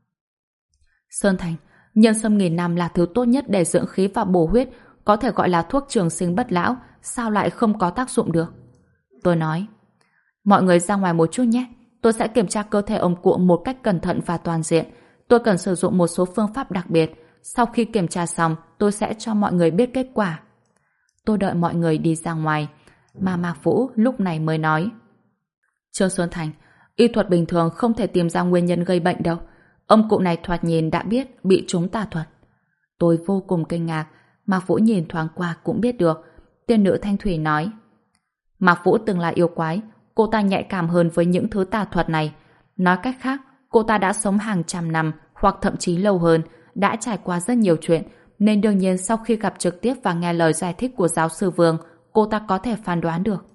Sơn Thành, nhân sâm nghìn năm là thứ tốt nhất để dưỡng khí và bổ huyết, có thể gọi là thuốc trường sinh bất lão, sao lại không có tác dụng được? Tôi nói: mọi người ra ngoài một chút nhé, tôi sẽ kiểm tra cơ thể ông cụ một cách cẩn thận và toàn diện. Tôi cần sử dụng một số phương pháp đặc biệt. Sau khi kiểm tra xong, tôi sẽ cho mọi người biết kết quả. Tôi đợi mọi người đi ra ngoài, mà Mạc Vũ lúc này mới nói: Trương Xuân Thành, y thuật bình thường không thể tìm ra nguyên nhân gây bệnh đâu. Ông cụ này thoạt nhìn đã biết bị trúng tà thuật. Tôi vô cùng kinh ngạc, Mạc Vũ nhìn thoáng qua cũng biết được. Tiên nữ Thanh Thủy nói: Mạc Vũ từng là yêu quái, cô ta nhạy cảm hơn với những thứ tà thuật này. Nói cách khác, cô ta đã sống hàng trăm năm hoặc thậm chí lâu hơn, đã trải qua rất nhiều chuyện, nên đương nhiên sau khi gặp trực tiếp và nghe lời giải thích của giáo sư Vương, cô ta có thể phán đoán được.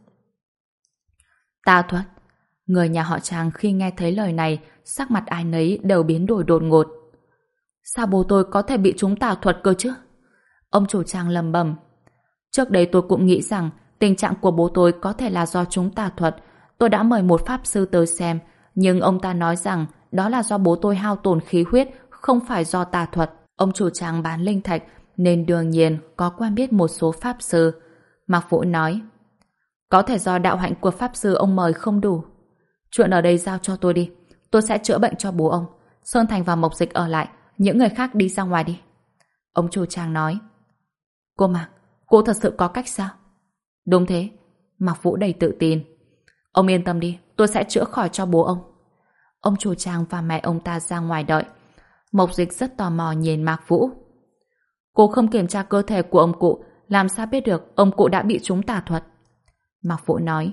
Tà thuật. Người nhà họ Tràng khi nghe thấy lời này, sắc mặt ai nấy đều biến đổi đột ngột. Sao bố tôi có thể bị trúng tà thuật cơ chứ? Ông chủ Tràng lầm bầm. Trước đây tôi cũng nghĩ rằng tình trạng của bố tôi có thể là do trúng tà thuật. Tôi đã mời một pháp sư tới xem, nhưng ông ta nói rằng đó là do bố tôi hao tổn khí huyết, không phải do tà thuật. Ông chủ Tràng bán linh thạch nên đương nhiên có quen biết một số pháp sư. Mạc Vũ nói: có thể do đạo hạnh của pháp sư ông mời không đủ. Chuyện ở đây giao cho tôi đi, tôi sẽ chữa bệnh cho bố ông. Sơn Thành và Mộc Dịch ở lại, những người khác đi ra ngoài đi. Ông chủ Tràng nói: cô Mạc, cô thật sự có cách sao? Đúng thế. Mạc Vũ đầy tự tin. Ông yên tâm đi, tôi sẽ chữa khỏi cho bố ông. Ông chủ Tràng và mẹ ông ta ra ngoài đợi. Mộc Dịch rất tò mò nhìn Mạc Vũ. Cô không kiểm tra cơ thể của ông cụ, làm sao biết được ông cụ đã bị trúng tà thuật? Mạc Vũ nói: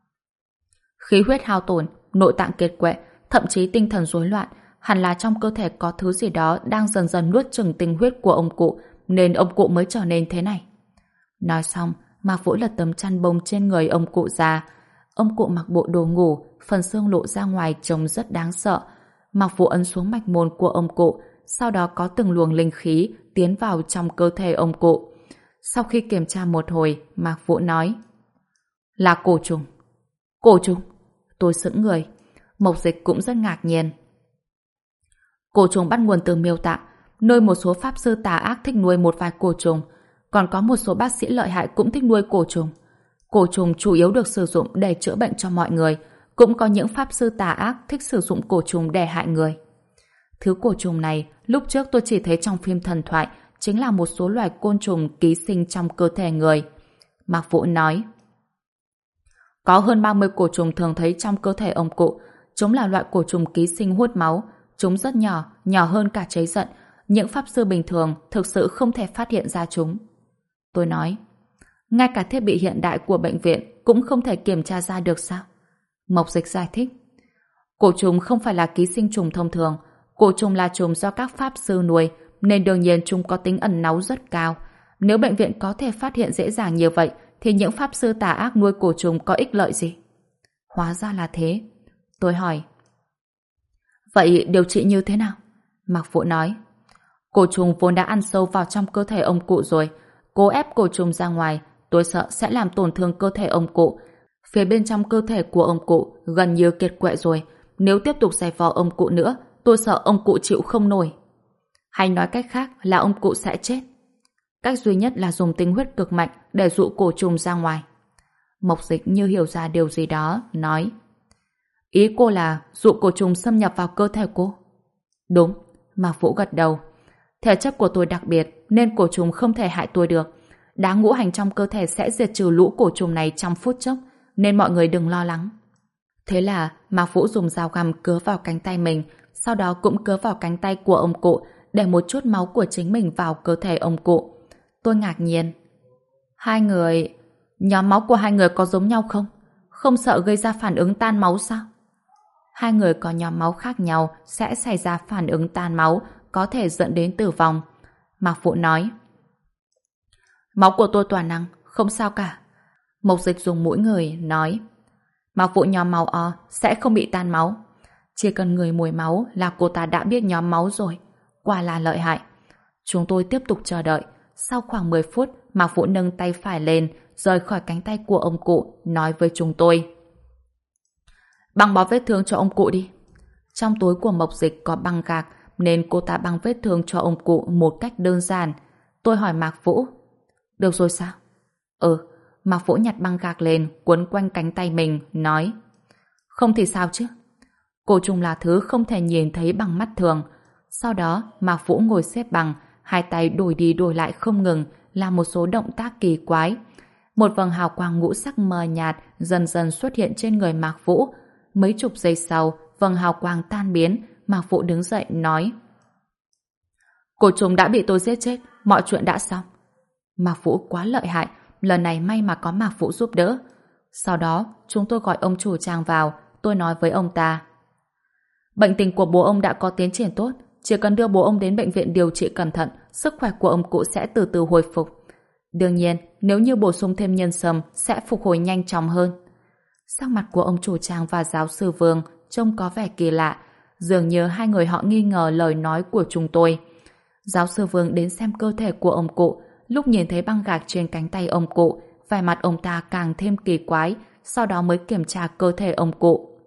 khí huyết hao tổn, nội tạng kiệt quệ, thậm chí tinh thần rối loạn, hẳn là trong cơ thể có thứ gì đó đang dần dần nuốt chửng tinh huyết của ông cụ, nên ông cụ mới trở nên thế này. Nói xong, Mạc Vũ lật tấm chăn bông trên người ông cụ ra. Ông cụ mặc bộ đồ ngủ, phần xương lộ ra ngoài trông rất đáng sợ. Mạc Vũ ấn xuống mạch môn của ông cụ, sau đó có từng luồng linh khí tiến vào trong cơ thể ông cụ. Sau khi kiểm tra một hồi, Mạc Vũ nói: là cổ trùng. Cổ trùng? Tôi sững người. Mộc Dịch cũng rất ngạc nhiên. Cổ trùng bắt nguồn từ Miêu Tạng, nơi một số pháp sư tà ác thích nuôi một vài cổ trùng, còn có một số bác sĩ lợi hại cũng thích nuôi cổ trùng. Cổ trùng chủ yếu được sử dụng để chữa bệnh cho mọi người, cũng có những pháp sư tà ác thích sử dụng cổ trùng để hại người. Thứ cổ trùng này, lúc trước tôi chỉ thấy trong phim thần thoại, chính là một số loài côn trùng ký sinh trong cơ thể người. Mạc Vũ nói: có hơn 30 cổ trùng thường thấy trong cơ thể ông cụ. Chúng là loại cổ trùng ký sinh hút máu. Chúng rất nhỏ, nhỏ hơn cả cháy giận. Những pháp sư bình thường thực sự không thể phát hiện ra chúng. Tôi nói: ngay cả thiết bị hiện đại của bệnh viện cũng không thể kiểm tra ra được sao? Mộc Dịch giải thích: cổ trùng không phải là ký sinh trùng thông thường. Cổ trùng là trùng do các pháp sư nuôi, nên đương nhiên chúng có tính ẩn náu rất cao. Nếu bệnh viện có thể phát hiện dễ dàng như vậy, thì những pháp sư tà ác nuôi cổ trùng có ích lợi gì? Hóa ra là thế. Tôi hỏi: vậy điều trị như thế nào? Mạc Vũ nói: cổ trùng vốn đã ăn sâu vào trong cơ thể ông cụ rồi. Cố ép cổ trùng ra ngoài, tôi sợ sẽ làm tổn thương cơ thể ông cụ. Phía bên trong cơ thể của ông cụ gần như kiệt quệ rồi. Nếu tiếp tục giày vò ông cụ nữa, tôi sợ ông cụ chịu không nổi. Hay nói cách khác là ông cụ sẽ chết. Cách duy nhất là dùng tinh huyết cực mạnh để dụ cổ trùng ra ngoài. Mộc Dịch như hiểu ra điều gì đó, nói: ý cô là dụ cổ trùng xâm nhập vào cơ thể cô? Đúng. Mạc Vũ gật đầu. Thể chất của tôi đặc biệt nên cổ trùng không thể hại tôi được. Đá ngũ hành trong cơ thể sẽ diệt trừ lũ cổ trùng này trong phút chốc, nên mọi người đừng lo lắng. Thế là Mạc Vũ dùng dao găm cứa vào cánh tay mình, sau đó cũng cứa vào cánh tay của ông cụ, để một chút máu của chính mình vào cơ thể ông cụ. Tôi ngạc nhiên. Hai người... nhóm máu của hai người có giống nhau không? Không sợ gây ra phản ứng tan máu sao? Hai người có nhóm máu khác nhau sẽ xảy ra phản ứng tan máu, có thể dẫn đến tử vong. Mạc Vũ nói: máu của tôi toàn năng, không sao cả. Mộc Dịch dùng mũi người, nói: Mạc Vũ nhóm máu O sẽ không bị tan máu. Chỉ cần người mùi máu là cô ta đã biết nhóm máu rồi. Quả là lợi hại. Chúng tôi tiếp tục chờ đợi. Sau khoảng 10 phút, Mạc Vũ nâng tay phải lên, rời khỏi cánh tay của ông cụ, nói với chúng tôi: Băng bó vết thương cho ông cụ đi. Trong túi của Mộc Dịch có băng gạc, nên cô ta băng vết thương cho ông cụ một cách đơn giản. Tôi hỏi Mạc Vũ: Được rồi sao? Mạc Vũ nhặt băng gạc lên, quấn quanh cánh tay mình, nói: Không thì sao chứ? Cổ trùng là thứ không thể nhìn thấy bằng mắt thường. Sau đó, Mạc Vũ ngồi xếp bằng, hai tay đổi đi đổi lại không ngừng, làm một số động tác kỳ quái. Một vầng hào quang ngũ sắc mờ nhạt dần dần xuất hiện trên người Mạc Vũ. Mấy chục giây sau, vầng hào quang tan biến, Mạc Vũ đứng dậy nói: Cổ trùng đã bị tôi giết chết, mọi chuyện đã xong. Mạc Vũ quá lợi hại, lần này may mà có Mạc Vũ giúp đỡ. Sau đó, chúng tôi gọi ông chủ trang vào, tôi nói với ông ta: Bệnh tình của bố ông đã có tiến triển tốt, chỉ cần đưa bố ông đến bệnh viện điều trị cẩn thận, sức khỏe của ông cụ sẽ từ từ hồi phục. Đương nhiên, nếu như bổ sung thêm nhân sâm sẽ phục hồi nhanh chóng hơn. Sắc mặt của ông chủ trang và giáo sư Vương trông có vẻ kỳ lạ, dường như hai người họ nghi ngờ lời nói của chúng tôi. Giáo sư Vương đến xem cơ thể của ông cụ, lúc nhìn thấy băng gạc trên cánh tay ông cụ, vẻ mặt ông ta càng thêm kỳ quái, sau đó mới kiểm tra cơ thể ông cụ.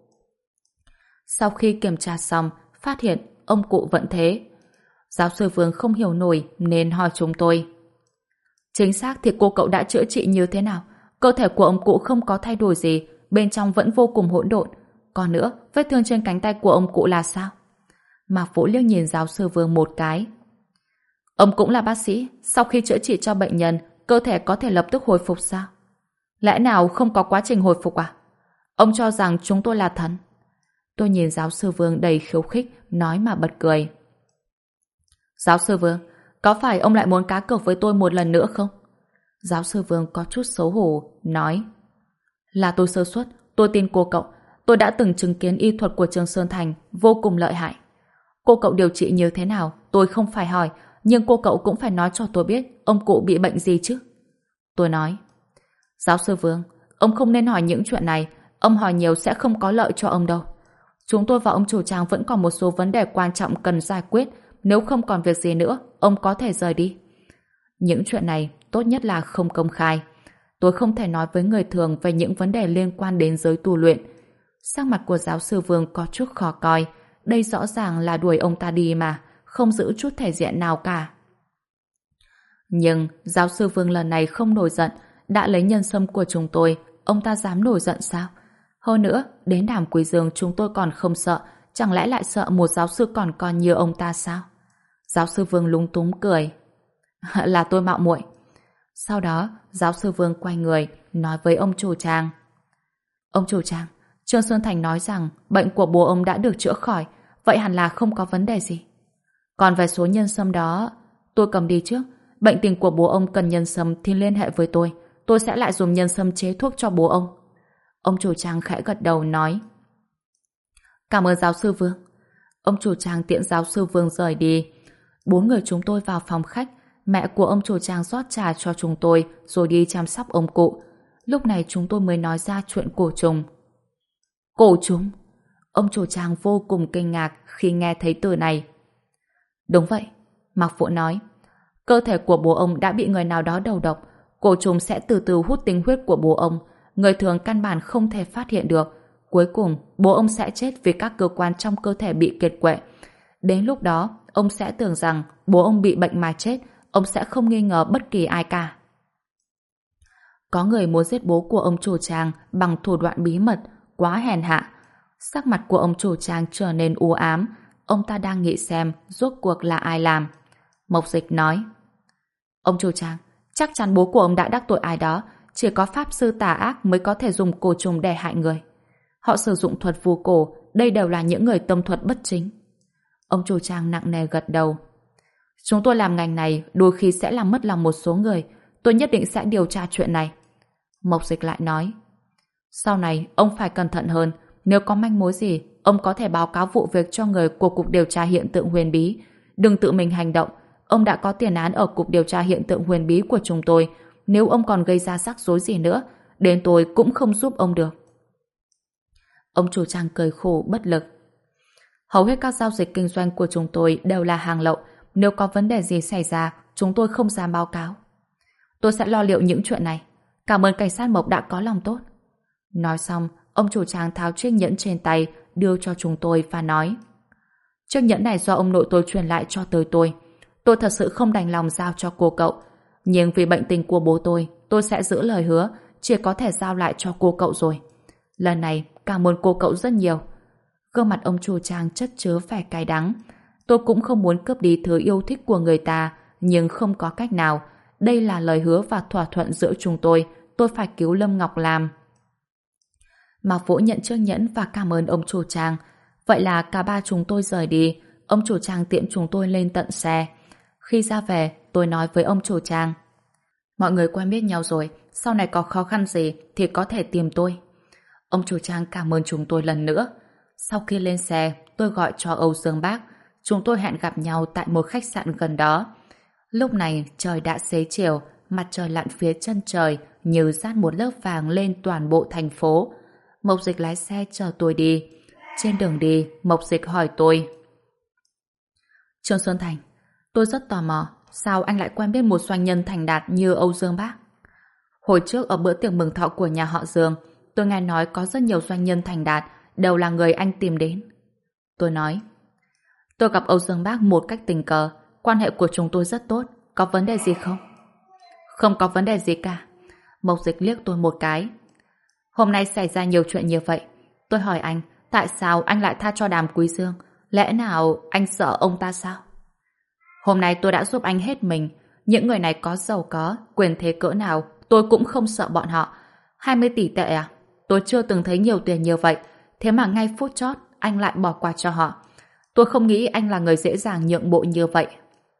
Sau khi kiểm tra xong, phát hiện ông cụ vẫn thế. Giáo sư Vương không hiểu nổi nên hỏi chúng tôi: Chính xác thì cô cậu đã chữa trị như thế nào? Cơ thể của ông cụ không có thay đổi gì, bên trong vẫn vô cùng hỗn độn. Còn nữa, vết thương trên cánh tay của ông cụ là sao? Mạc Vũ liếc nhìn giáo sư Vương một cái. Ông cũng là bác sĩ, sau khi chữa trị cho bệnh nhân, cơ thể có thể lập tức hồi phục sao? Lẽ nào không có quá trình hồi phục à? Ông cho rằng chúng tôi là thần? Tôi nhìn giáo sư Vương đầy khiêu khích, nói mà bật cười. Giáo sư Vương, có phải ông lại muốn cá cược với tôi một lần nữa không? Giáo sư Vương có chút xấu hổ, nói: Là tôi sơ suất, tôi tin cô cậu. Tôi đã từng chứng kiến y thuật của Trường Sơn Thành, vô cùng lợi hại. Cô cậu điều trị như thế nào, tôi không phải hỏi, nhưng cô cậu cũng phải nói cho tôi biết ông cụ bị bệnh gì chứ. Tôi nói: Giáo sư Vương, ông không nên hỏi những chuyện này, ông hỏi nhiều sẽ không có lợi cho ông đâu. Chúng tôi và ông chủ trang vẫn còn một số vấn đề quan trọng cần giải quyết, nếu không còn việc gì nữa, ông có thể rời đi. Những chuyện này tốt nhất là không công khai. Tôi không thể nói với người thường về những vấn đề liên quan đến giới tu luyện. Sắc mặt của giáo sư Vương có chút khó coi, đây rõ ràng là đuổi ông ta đi mà, không giữ chút thể diện nào cả. Nhưng giáo sư Vương lần này không nổi giận, đã lấy nhân sâm của chúng tôi, ông ta dám nổi giận sao? Hơn nữa, đến Đàm Quý Dương chúng tôi còn không sợ, chẳng lẽ lại sợ một giáo sư còn con như ông ta sao? Giáo sư Vương lúng túng cười. Là tôi mạo muội. Sau đó, giáo sư Vương quay người, nói với ông chủ trang. Ông chủ trang, Trương Xuân Thành nói rằng bệnh của bố ông đã được chữa khỏi, vậy hẳn là không có vấn đề gì. Còn về số nhân sâm đó, tôi cầm đi trước. Bệnh tình của bố ông cần nhân sâm thì liên hệ với tôi sẽ lại dùng nhân sâm chế thuốc cho bố ông. Ông chủ trang khẽ gật đầu nói: Cảm ơn giáo sư Vương. Ông chủ trang tiễn giáo sư Vương rời đi. 4 người chúng tôi vào phòng khách, mẹ của ông chủ trang rót trà cho chúng tôi rồi đi chăm sóc ông cụ. Lúc này chúng tôi mới nói ra chuyện cổ trùng. Cổ trùng? Ông chủ trang vô cùng kinh ngạc khi nghe thấy từ này. Đúng vậy, Mạc Vũ nói. Cơ thể của bố ông đã bị người nào đó đầu độc, cổ trùng sẽ từ từ hút tinh huyết của bố ông, người thường căn bản không thể phát hiện được. Cuối cùng, bố ông sẽ chết vì các cơ quan trong cơ thể bị kiệt quệ. Đến lúc đó, ông sẽ tưởng rằng bố ông bị bệnh mà chết, ông sẽ không nghi ngờ bất kỳ ai cả. Có người muốn giết bố của ông chủ trang bằng thủ đoạn bí mật, quá hèn hạ. Sắc mặt của ông chủ trang trở nên u ám, ông ta đang nghĩ xem rốt cuộc là ai làm. Mộc Dịch nói: Ông chủ trang, chắc chắn bố của ông đã đắc tội ai đó, chỉ có pháp sư tà ác mới có thể dùng cổ trùng để hại người. Họ sử dụng thuật phù cổ, đây đều là những người tâm thuật bất chính. Ông chủ trang nặng nề gật đầu. Chúng tôi làm ngành này đôi khi sẽ làm mất lòng một số người, tôi nhất định sẽ điều tra chuyện này. Mộc Dịch lại nói: Sau này ông phải cẩn thận hơn, nếu có manh mối gì, ông có thể báo cáo vụ việc cho người của Cục Điều tra Hiện tượng Huyền Bí. Đừng tự mình hành động, ông đã có tiền án ở Cục Điều tra Hiện tượng Huyền Bí của chúng tôi, nếu ông còn gây ra rắc rối gì nữa, đến tôi cũng không giúp ông được. Ông chủ trang cười khổ bất lực. Hầu hết các giao dịch kinh doanh của chúng tôi đều là hàng lậu. Nếu có vấn đề gì xảy ra, chúng tôi không dám báo cáo. Tôi sẽ lo liệu những chuyện này. Cảm ơn cảnh sát Mộc đã có lòng tốt. Nói xong, ông chủ trang tháo chiếc nhẫn trên tay đưa cho chúng tôi và nói: chiếc nhẫn này do ông nội tôi truyền lại cho tới tôi. Tôi thật sự không đành lòng giao cho cô cậu. Nhưng vì bệnh tình của bố tôi sẽ giữ lời hứa, chỉ có thể giao lại cho cô cậu rồi. Lần này, cảm ơn cô cậu rất nhiều. Gương mặt ông chủ trang chất chứa vẻ cay đắng. Tôi cũng không muốn cướp đi thứ yêu thích của người ta, nhưng không có cách nào. Đây là lời hứa và thỏa thuận giữa chúng tôi phải cứu Lâm Ngọc Lam. Mạc Vũ nhận chiếc nhẫn và cảm ơn ông chủ trang. Vậy là cả ba chúng tôi rời đi. Ông chủ trang tiễn chúng tôi lên tận xe. Khi ra về, tôi nói với ông chủ trang: mọi người quen biết nhau rồi, sau này có khó khăn gì thì có thể tìm tôi. Ông chủ trang cảm ơn chúng tôi lần nữa. Sau khi lên xe, tôi gọi cho Âu Dương Bác. Chúng tôi hẹn gặp nhau tại một khách sạn gần đó. Lúc này trời đã xế chiều, mặt trời lặn phía chân trời như dát một lớp vàng lên toàn bộ thành phố. Mộc Dịch lái xe chờ tôi đi. Trên đường đi, Mộc Dịch hỏi tôi: Trương Xuân Thành, tôi rất tò mò, sao anh lại quen biết một doanh nhân thành đạt như Âu Dương Bác? Hồi trước ở bữa tiệc mừng thọ của nhà họ Dương, tôi nghe nói có rất nhiều doanh nhân thành đạt đều là người anh tìm đến. Tôi nói: tôi gặp Âu Dương Bác một cách tình cờ, quan hệ của chúng tôi rất tốt, có vấn đề gì không? Không có vấn đề gì cả. Mộc Dịch liếc tôi một cái. Hôm nay xảy ra nhiều chuyện như vậy. Tôi hỏi anh, tại sao anh lại tha cho Đàm Quý Dương? Lẽ nào anh sợ ông ta sao? Hôm nay tôi đã giúp anh hết mình. Những người này có giàu có, quyền thế cỡ nào, tôi cũng không sợ bọn họ. 20 tỷ tệ à? Tôi chưa từng thấy nhiều tiền như vậy. Thế mà ngay phút chót, anh lại bỏ qua cho họ. Tôi không nghĩ anh là người dễ dàng nhượng bộ như vậy.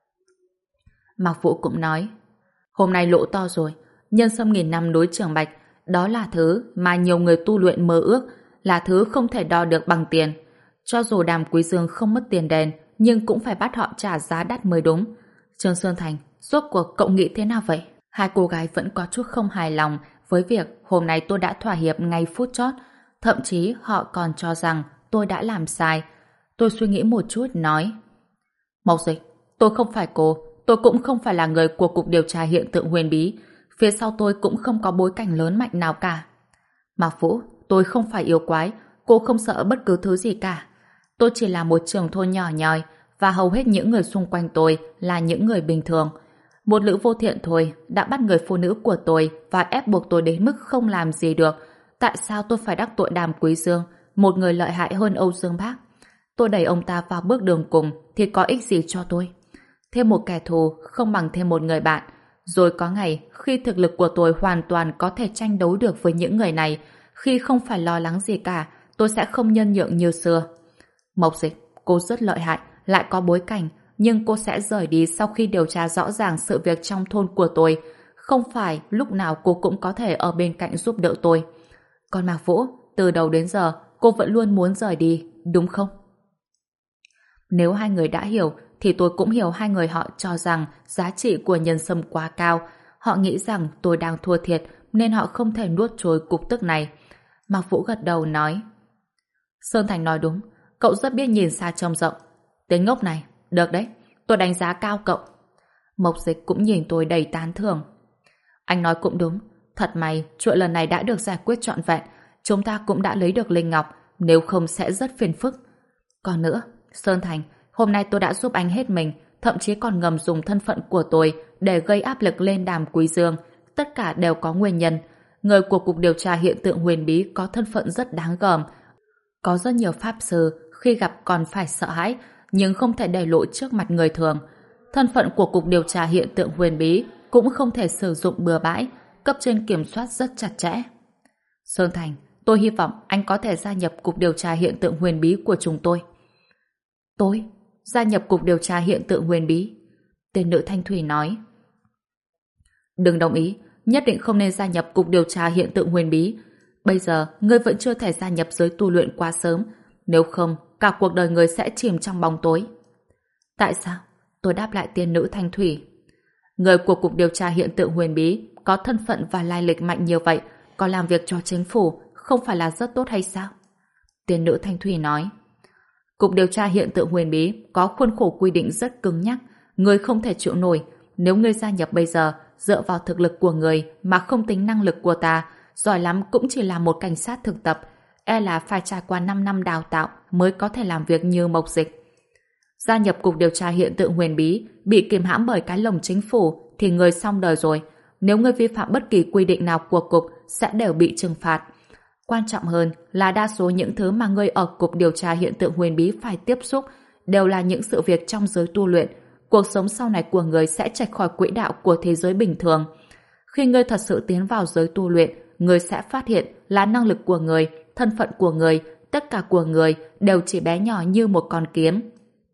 Mạc Vũ cũng nói: hôm nay lỗ to rồi. Nhân sâm nghìn năm núi Trường Bạch, đó là thứ mà nhiều người tu luyện mơ ước, là thứ không thể đo được bằng tiền. Cho dù Đàm Quý Dương không mất tiền đền, nhưng cũng phải bắt họ trả giá đắt mới đúng. Trương Xuân Thành, rốt cuộc cậu nghĩ thế nào vậy? Hai cô gái vẫn có chút không hài lòng với việc hôm nay tôi đã thỏa hiệp ngay phút chót. Thậm chí họ còn cho rằng tôi đã làm sai. Tôi suy nghĩ một chút nói: Mộc Dịch, tôi không phải cô, tôi cũng không phải là người của Cục Điều tra Hiện tượng huyền bí. Phía sau tôi cũng không có bối cảnh lớn mạnh nào cả. Mạc Vũ, tôi không phải yêu quái, cô không sợ bất cứ thứ gì cả. Tôi chỉ là một trưởng thôn nhỏ nhoi, và hầu hết những người xung quanh tôi là những người bình thường. Một lữ vô thiện thôi đã bắt người phụ nữ của tôi và ép buộc tôi đến mức không làm gì được. Tại sao tôi phải đắc tội Đàm Quý Dương, một người lợi hại hơn Âu Dương Bác? Tôi đẩy ông ta vào bước đường cùng thì có ích gì cho tôi? Thêm một kẻ thù không bằng thêm một người bạn. Rồi có ngày khi thực lực của tôi hoàn toàn có thể tranh đấu được với những người này, khi không phải lo lắng gì cả, tôi sẽ không nhân nhượng như xưa. Mộc Dịch, cô rất lợi hại, lại có bối cảnh, nhưng cô sẽ rời đi sau khi điều tra rõ ràng sự việc trong thôn của tôi. Không phải lúc nào cô cũng có thể ở bên cạnh giúp đỡ tôi. Còn Mạc Vũ, từ đầu đến giờ, cô vẫn luôn muốn rời đi, đúng không? Nếu hai người đã hiểu, thì tôi cũng hiểu hai người họ cho rằng giá trị của nhân sâm quá cao. Họ nghĩ rằng tôi đang thua thiệt, nên họ không thể nuốt trôi cục tức này. Mạc Vũ gật đầu nói: Sơn Thành nói đúng, cậu rất biết nhìn xa trông rộng. Tên ngốc này, được đấy, tôi đánh giá cao cậu. Mộc Dịch cũng nhìn tôi đầy tán thưởng. Anh nói cũng đúng, thật may chuyện lần này đã được giải quyết trọn vẹn, chúng ta cũng đã lấy được Linh Ngọc, nếu không sẽ rất phiền phức. Còn nữa, Sơn Thành, hôm nay tôi đã giúp anh hết mình, thậm chí còn ngầm dùng thân phận của tôi để gây áp lực lên Đàm Quý Dương. Tất cả đều có nguyên nhân. Người của Cục Điều tra Hiện tượng huyền bí có thân phận rất đáng gờm. Có rất nhiều pháp sư khi gặp còn phải sợ hãi, nhưng không thể để lộ trước mặt người thường. Thân phận của Cục Điều tra Hiện tượng huyền bí cũng không thể sử dụng bừa bãi, cấp trên kiểm soát rất chặt chẽ. Sơn Thành, tôi hy vọng anh có thể gia nhập Cục Điều tra Hiện tượng huyền bí của chúng tôi. Tôi? Gia nhập Cục Điều tra Hiện tượng huyền bí? Tên nữ Thanh Thủy nói. Đừng đồng ý, nhất định không nên gia nhập Cục Điều tra Hiện tượng huyền bí. Bây giờ, ngươi vẫn chưa thể gia nhập giới tu luyện quá sớm, nếu không, cả cuộc đời ngươi sẽ chìm trong bóng tối. Tại sao? Tôi đáp lại tiên nữ Thanh Thủy. Người của Cục Điều tra Hiện tượng huyền bí có thân phận và lai lịch mạnh như vậy, còn làm việc cho chính phủ, không phải là rất tốt hay sao? Tiên nữ Thanh Thủy nói. Cục điều tra hiện tượng huyền bí có khuôn khổ quy định rất cứng nhắc, người không thể chịu nổi. Nếu ngươi gia nhập bây giờ, dựa vào thực lực của người mà không tính năng lực của ta, giỏi lắm cũng chỉ là một cảnh sát thực tập, e là phải trải qua 5 năm đào tạo mới có thể làm việc như Mộc Dịch. Gia nhập cục điều tra hiện tượng huyền bí, bị kiềm hãm bởi cái lồng chính phủ thì người xong đời rồi. Nếu ngươi vi phạm bất kỳ quy định nào của cục sẽ đều bị trừng phạt. Quan trọng hơn là đa số những thứ mà ngươi ở cục điều tra hiện tượng huyền bí phải tiếp xúc đều là những sự việc trong giới tu luyện. Cuộc sống sau này của người sẽ chệch khỏi quỹ đạo của thế giới bình thường. Khi ngươi thật sự tiến vào giới tu luyện, ngươi sẽ phát hiện là năng lực của người, thân phận của người, tất cả của người đều chỉ bé nhỏ như một con kiến.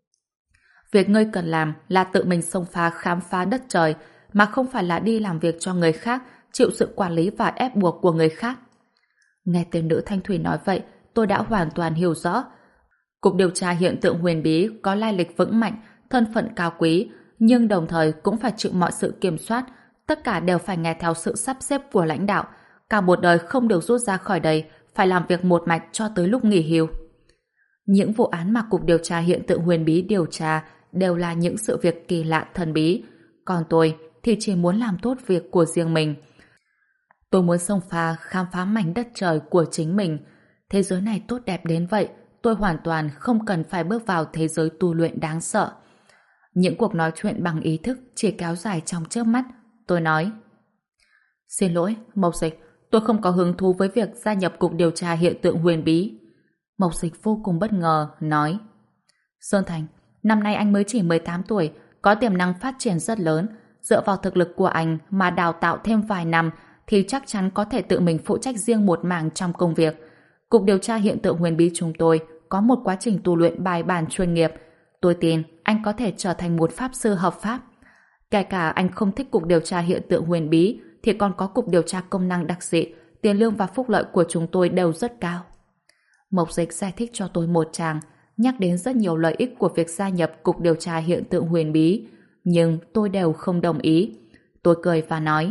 Việc ngươi cần làm là tự mình xông pha khám phá đất trời, mà không phải là đi làm việc cho người khác, chịu sự quản lý và ép buộc của người khác. Nghe tên nữ Thanh Thủy nói vậy, tôi đã hoàn toàn hiểu rõ. Cục điều tra hiện tượng huyền bí có lai lịch vững mạnh, thân phận cao quý, nhưng đồng thời cũng phải chịu mọi sự kiểm soát, tất cả đều phải nghe theo sự sắp xếp của lãnh đạo, cả một đời không được rút ra khỏi đây, phải làm việc một mạch cho tới lúc nghỉ hưu. Những vụ án mà Cục điều tra hiện tượng huyền bí điều tra đều là những sự việc kỳ lạ thần bí, còn tôi thì chỉ muốn làm tốt việc của riêng mình. Tôi muốn xông pha khám phá mảnh đất trời của chính mình. Thế giới này tốt đẹp đến vậy, tôi hoàn toàn không cần phải bước vào thế giới tu luyện đáng sợ. Những cuộc nói chuyện bằng ý thức chỉ kéo dài trong chớp mắt. Tôi nói: Xin lỗi, Mộc Dịch, tôi không có hứng thú với việc gia nhập cục điều tra hiện tượng huyền bí. Mộc Dịch vô cùng bất ngờ, nói: Sơn Thành, năm nay anh mới chỉ 18 tuổi, có tiềm năng phát triển rất lớn. Dựa vào thực lực của anh mà đào tạo thêm vài năm thì chắc chắn có thể tự mình phụ trách riêng một mảng trong công việc. Cục điều tra hiện tượng huyền bí chúng tôi có một quá trình tu luyện bài bản chuyên nghiệp. Tôi tin anh có thể trở thành một pháp sư hợp pháp. Kể cả anh không thích cục điều tra hiện tượng huyền bí thì còn có cục điều tra công năng đặc dị, tiền lương và phúc lợi của chúng tôi đều rất cao. Mộc Dịch giải thích cho tôi một tràng, nhắc đến rất nhiều lợi ích của việc gia nhập cục điều tra hiện tượng huyền bí, nhưng tôi đều không đồng ý. Tôi cười và nói: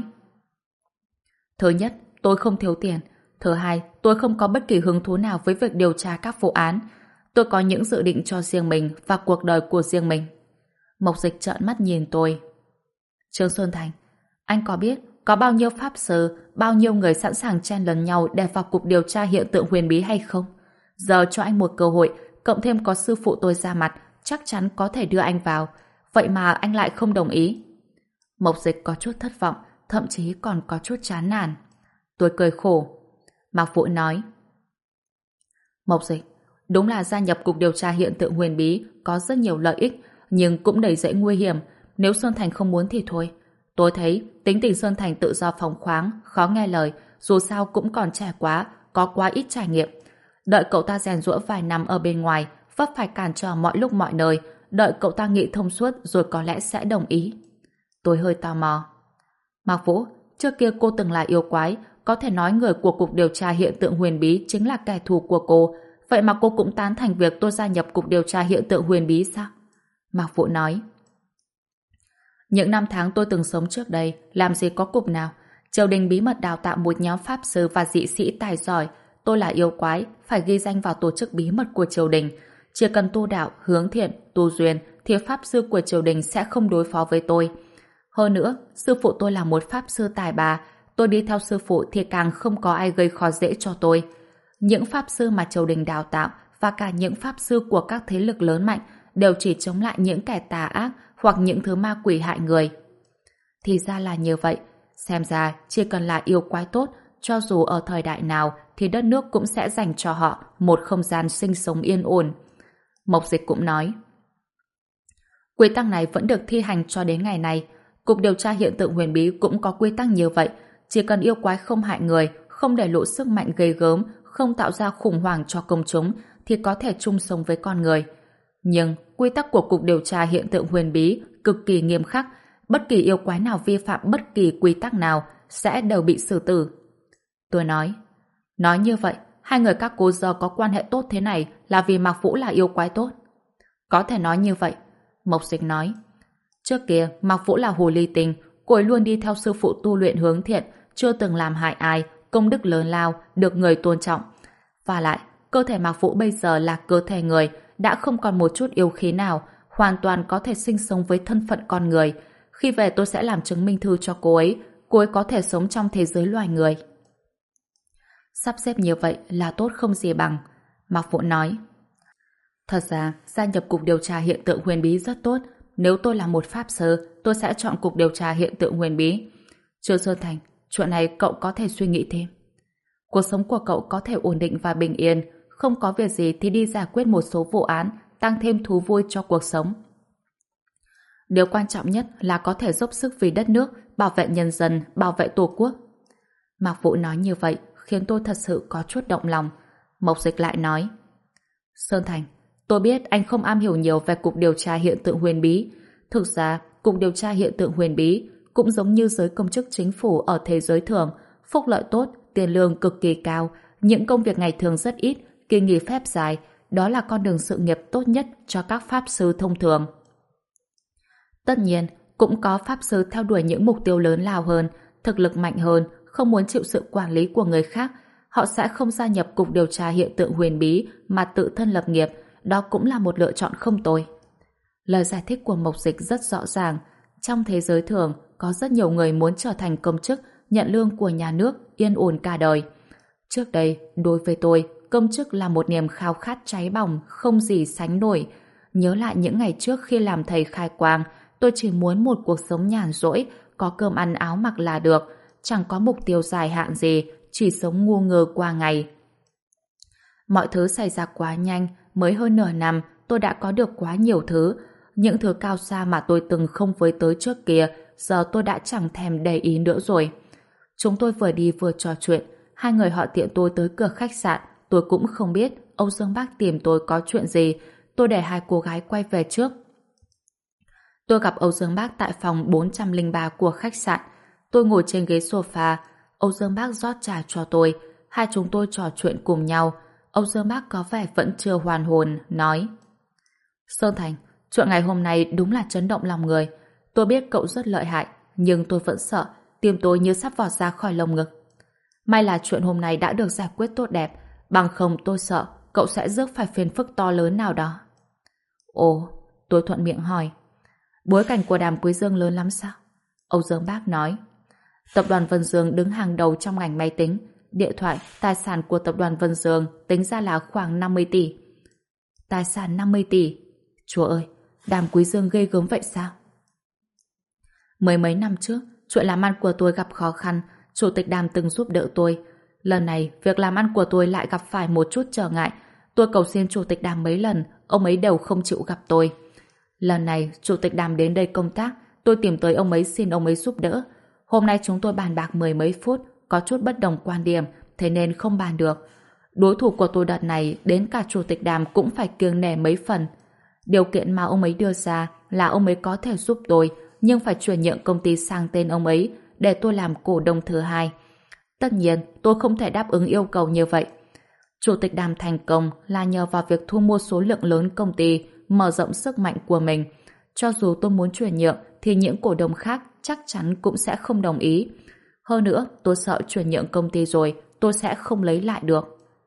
Thứ nhất, tôi không thiếu tiền. Thứ hai, tôi không có bất kỳ hứng thú nào với việc điều tra các vụ án. Tôi có những dự định cho riêng mình và cuộc đời của riêng mình. Mộc Dịch trợn mắt nhìn tôi. Trương Xuân Thành, anh có biết có bao nhiêu pháp sư, bao nhiêu người sẵn sàng chen lấn nhau để vào cục điều tra hiện tượng huyền bí hay không? Giờ cho anh một cơ hội, cộng thêm có sư phụ tôi ra mặt, chắc chắn có thể đưa anh vào. Vậy mà anh lại không đồng ý. Mộc Dịch có chút thất vọng, thậm chí còn có chút chán nản. Tôi cười khổ. Mạc Vũ nói: Mộc Dịch, đúng là gia nhập cục điều tra hiện tượng huyền bí có rất nhiều lợi ích, nhưng cũng đầy dẫy nguy hiểm. Nếu Sơn Thành không muốn thì thôi. Tôi thấy tính tình Sơn Thành tự do phóng khoáng, khó nghe lời, dù sao cũng còn trẻ quá, có quá ít trải nghiệm. Đợi cậu ta rèn giũa vài năm ở bên ngoài, vấp phải cản trở mọi lúc mọi nơi, đợi cậu ta nghĩ thông suốt rồi có lẽ sẽ đồng ý. Tôi hơi tò mò. Mạc Vũ, trước kia cô từng là yêu quái, có thể nói người của cục điều tra hiện tượng huyền bí chính là kẻ thù của cô, vậy mà cô cũng tán thành việc tôi gia nhập cục điều tra hiện tượng huyền bí sao? Mạc Vũ nói: Những năm tháng tôi từng sống trước đây, làm gì có cục nào. Triều đình bí mật đào tạo một nhóm pháp sư và dị sĩ tài giỏi. Tôi là yêu quái, phải ghi danh vào tổ chức bí mật của triều đình. Chỉ cần tu đạo, hướng thiện, tu duyên thì pháp sư của triều đình sẽ không đối phó với tôi. Hơn nữa, sư phụ tôi là một pháp sư tài ba, tôi đi theo sư phụ thì càng không có ai gây khó dễ cho tôi. Những pháp sư mà triều đình đào tạo và cả những pháp sư của các thế lực lớn mạnh đều chỉ chống lại những kẻ tà ác hoặc những thứ ma quỷ hại người. Thì ra là như vậy, xem ra chỉ cần là yêu quái tốt, cho dù ở thời đại nào thì đất nước cũng sẽ dành cho họ một không gian sinh sống yên ổn. Mộc Dịch cũng nói: Quy tắc này vẫn được thi hành cho đến ngày nay. Cục điều tra hiện tượng huyền bí cũng có quy tắc như vậy. Chỉ cần yêu quái không hại người, không để lộ sức mạnh ghê gớm, không tạo ra khủng hoảng cho công chúng thì có thể chung sống với con người. Nhưng quy tắc của Cục điều tra hiện tượng huyền bí cực kỳ nghiêm khắc. Bất kỳ yêu quái nào vi phạm bất kỳ quy tắc nào sẽ đều bị xử tử. Tôi nói như vậy, hai người các cô giờ có quan hệ tốt thế này là vì Mạc Vũ là yêu quái tốt. Có thể nói như vậy. Mộc Dịch nói: Trước kia Mạc Vũ là hồ ly tinh, cô ấy luôn đi theo sư phụ tu luyện hướng thiện, chưa từng làm hại ai, công đức lớn lao, được người tôn trọng. Và lại, cơ thể Mạc Vũ bây giờ là cơ thể người, đã không còn một chút yêu khí nào, hoàn toàn có thể sinh sống với thân phận con người. Khi về tôi sẽ làm chứng minh thư cho cô ấy có thể sống trong thế giới loài người. Sắp xếp như vậy là tốt không gì bằng. Mạc Vũ nói. Thật ra, gia nhập cục điều tra hiện tượng huyền bí rất tốt. Nếu tôi là một pháp sư, tôi sẽ chọn cục điều tra hiện tượng huyền bí. Trương Sơn Thành, chuyện này cậu có thể suy nghĩ thêm. Cuộc sống của cậu có thể ổn định và bình yên, không có việc gì thì đi giải quyết một số vụ án, tăng thêm thú vui cho cuộc sống. Điều quan trọng nhất là có thể dốc sức vì đất nước, bảo vệ nhân dân, bảo vệ Tổ quốc. Mạc Vũ nói như vậy khiến tôi thật sự có chút động lòng. Mộc Dịch lại nói: Sơn Thành, tôi biết anh không am hiểu nhiều về cục điều tra hiện tượng huyền bí. Thực ra, cục điều tra hiện tượng huyền bí cũng giống như giới công chức chính phủ ở thế giới thường, phúc lợi tốt, tiền lương cực kỳ cao, những công việc ngày thường rất ít, kỳ nghỉ phép dài, đó là con đường sự nghiệp tốt nhất cho các pháp sư thông thường. Tất nhiên, cũng có pháp sư theo đuổi những mục tiêu lớn lao hơn, thực lực mạnh hơn, không muốn chịu sự quản lý của người khác. Họ sẽ không gia nhập cục điều tra hiện tượng huyền bí mà tự thân lập nghiệp, đó cũng là một lựa chọn không tồi. Lời giải thích của Mộc Dịch rất rõ ràng. Trong thế giới thường, có rất nhiều người muốn trở thành công chức, nhận lương của nhà nước, yên ổn cả đời. Trước đây, đối với tôi, công chức là một niềm khao khát cháy bỏng, không gì sánh nổi. Nhớ lại những ngày trước khi làm thầy khai quang, tôi chỉ muốn một cuộc sống nhàn rỗi, có cơm ăn áo mặc là được, chẳng có mục tiêu dài hạn gì, chỉ sống ngu ngơ qua ngày. Mọi thứ xảy ra quá nhanh, mới hơn nửa năm, tôi đã có được quá nhiều thứ. Những thứ cao xa mà tôi từng không với tới trước kia, giờ tôi đã chẳng thèm để ý nữa rồi. Chúng tôi vừa đi vừa trò chuyện, hai người họ tiện tôi tới cửa khách sạn, tôi cũng không biết Âu Dương Bác tìm tôi có chuyện gì, tôi để hai cô gái quay về trước. Tôi gặp Âu Dương Bác tại phòng 403 của khách sạn. Tôi ngồi trên ghế sofa, Âu Dương Bác rót trà cho tôi, hai chúng tôi trò chuyện cùng nhau. Âu Dương Bác có vẻ vẫn chưa hoàn hồn, nói: Sơn Thành, chuyện ngày hôm nay đúng là chấn động lòng người. Tôi biết cậu rất lợi hại, nhưng tôi vẫn sợ, tim tôi như sắp vọt ra khỏi lồng ngực. May là chuyện hôm nay đã được giải quyết tốt đẹp, bằng không tôi sợ cậu sẽ rước phải phiền phức to lớn nào đó. Ồ, tôi thuận miệng hỏi. Bối cảnh của Đàm Quý Dương lớn lắm sao? Âu Dương Bác nói. Tập đoàn Vân Dương đứng hàng đầu trong ngành máy tính. Điện thoại, tài sản của tập đoàn Vân Dương tính ra là khoảng 50 tỷ. Tài sản 50 tỷ? Chúa ơi, Đàm Quý Dương ghê gớm vậy sao? Mấy năm trước, chuyện làm ăn của tôi gặp khó khăn, Chủ tịch Đàm từng giúp đỡ tôi. Lần này, việc làm ăn của tôi lại gặp phải một chút trở ngại. Tôi cầu xin Chủ tịch Đàm mấy lần, ông ấy đều không chịu gặp tôi. Lần này, Chủ tịch Đàm đến đây công tác, tôi tìm tới ông ấy xin ông ấy giúp đỡ. Hôm nay chúng tôi bàn bạc mười mấy phút, có chút bất đồng quan điểm, thế nên không bàn được. Đối thủ của tôi đợt này, đến cả Chủ tịch Đàm cũng phải kiêng nể mấy phần. Điều kiện mà ông ấy đưa ra là ông ấy có thể giúp tôi, nhưng phải chuyển nhượng công ty sang tên ông ấy, để tôi làm cổ đông thứ hai. Tất nhiên, tôi không thể đáp ứng yêu cầu như vậy. Chủ tịch Đàm thành công là nhờ vào việc thu mua số lượng lớn công ty, mở rộng sức mạnh của mình. Cho dù tôi muốn chuyển nhượng, thì những cổ đông khác chắc chắn cũng sẽ không đồng ý. Hơn nữa, tôi sợ chuyển nhượng công ty rồi, tôi sẽ không lấy lại được.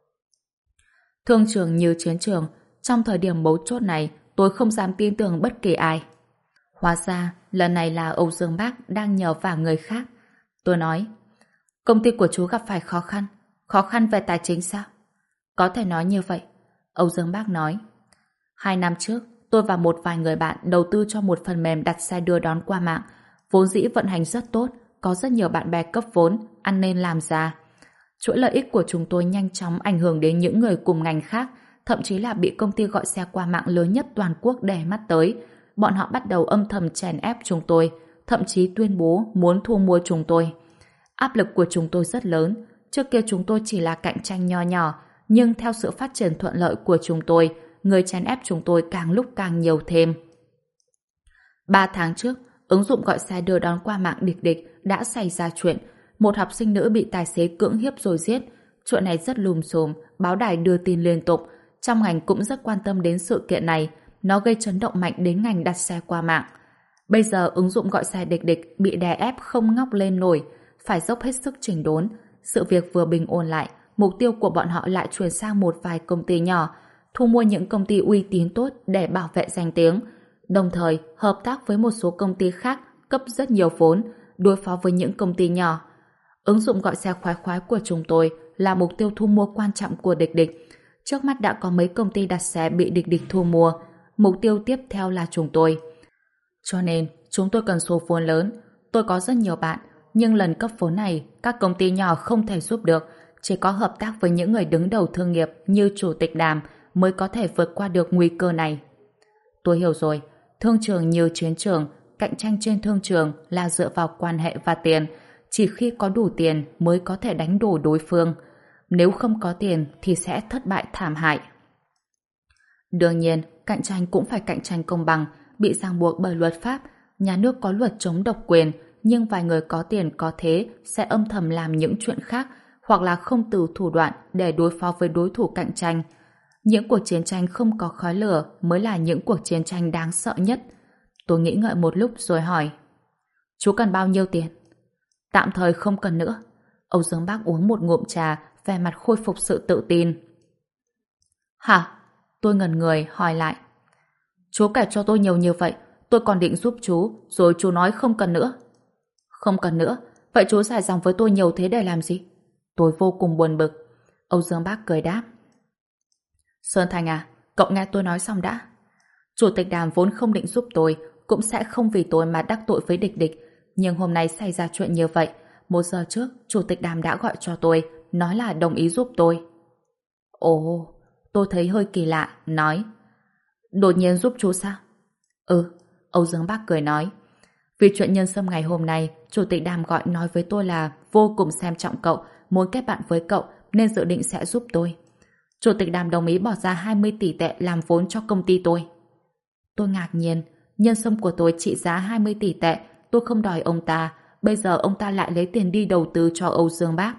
Thương trường như chiến trường, trong thời điểm mấu chốt này, tôi không dám tin tưởng bất kỳ ai. Hóa ra, lần này là Âu Dương Bác đang nhờ vả người khác. Tôi nói, công ty của chú gặp phải khó khăn về tài chính sao? Có thể nói như vậy. Âu Dương Bác nói, 2 năm trước, tôi và một vài người bạn đầu tư cho một phần mềm đặt xe đưa đón qua mạng, vốn dĩ vận hành rất tốt, có rất nhiều bạn bè cấp vốn, ăn nên làm ra. Chuỗi lợi ích của chúng tôi nhanh chóng ảnh hưởng đến những người cùng ngành khác, thậm chí là bị công ty gọi xe qua mạng lớn nhất toàn quốc để mắt tới. Bọn họ bắt đầu âm thầm chèn ép chúng tôi, thậm chí tuyên bố muốn thu mua chúng tôi. Áp lực của chúng tôi rất lớn. Trước kia chúng tôi chỉ là cạnh tranh nho nhỏ, nhưng theo sự phát triển thuận lợi của chúng tôi, người chèn ép chúng tôi càng lúc càng nhiều thêm. 3 tháng trước, ứng dụng gọi xe đưa đón qua mạng Địch Địch đã xảy ra chuyện. Một học sinh nữ bị tài xế cưỡng hiếp rồi giết. Chuyện này rất lùm xùm, báo đài đưa tin liên tục. Trong ngành cũng rất quan tâm đến sự kiện này. Nó gây chấn động mạnh đến ngành đặt xe qua mạng. Bây giờ ứng dụng gọi xe Địch Địch bị đè ép không ngóc lên nổi, phải dốc hết sức chỉnh đốn. sự việc vừa bình ổn lại, mục tiêu của bọn họ lại chuyển sang một vài công ty nhỏ, thu mua những công ty uy tín tốt để bảo vệ danh tiếng, đồng thời hợp tác với một số công ty khác cấp rất nhiều vốn, đối phó với những công ty nhỏ. Ứng dụng gọi xe khoái khoái của chúng tôi là mục tiêu thu mua quan trọng của địch địch. Trước mắt đã có mấy công ty đặt xe bị địch địch thu mua. Mục tiêu tiếp theo là chúng tôi. Cho nên, chúng tôi cần số vốn lớn. Tôi có rất nhiều bạn, nhưng lần cấp vốn này, các công ty nhỏ không thể giúp được. Chỉ có hợp tác với những người đứng đầu thương nghiệp như Chủ tịch Đàm mới có thể vượt qua được nguy cơ này. Tôi hiểu rồi. Thương trường như chiến trường, cạnh tranh trên thương trường là dựa vào quan hệ và tiền. Chỉ khi có đủ tiền mới có thể đánh đổ đối phương. Nếu không có tiền thì sẽ thất bại thảm hại. Đương nhiên, cạnh tranh cũng phải cạnh tranh công bằng, bị ràng buộc bởi luật pháp. Nhà nước có luật chống độc quyền, nhưng vài người có tiền có thế sẽ âm thầm làm những chuyện khác hoặc là không từ thủ đoạn để đối phó với đối thủ cạnh tranh. Những cuộc chiến tranh không có khói lửa mới là những cuộc chiến tranh đáng sợ nhất. Tôi nghĩ ngợi một lúc rồi hỏi: Chú cần bao nhiêu tiền? Tạm thời không cần nữa. Âu Dương Bác uống một ngụm trà, vẻ mặt khôi phục sự tự tin. Hả? Tôi ngẩn người hỏi lại. Chú kể cho tôi nhiều như vậy, tôi còn định giúp chú, rồi chú nói không cần nữa. Không cần nữa? Vậy chú dài dòng với tôi nhiều thế để làm gì? Tôi vô cùng buồn bực. Âu Dương Bác cười đáp. Sơn Thành à, cậu nghe tôi nói xong đã. Chủ tịch Đàm vốn không định giúp tôi, cũng sẽ không vì tôi mà đắc tội với địch địch. Nhưng hôm nay xảy ra chuyện như vậy, 1 giờ trước, Chủ tịch Đàm đã gọi cho tôi, nói là đồng ý giúp tôi. Ồ, tôi thấy hơi kỳ lạ, nói. Đột nhiên giúp chú sao? Ừ, Âu Dương Bác cười nói. Vì chuyện nhân sâm ngày hôm nay, Chủ tịch Đàm gọi nói với tôi là vô cùng xem trọng cậu, muốn kết bạn với cậu, nên dự định sẽ giúp tôi. Chủ tịch Đàm đồng ý bỏ ra 20 tỷ tệ làm vốn cho công ty tôi. Tôi ngạc nhiên, nhân sâm của tôi trị giá 20 tỷ tệ, tôi không đòi ông ta, bây giờ ông ta lại lấy tiền đi đầu tư cho Âu Dương Bác.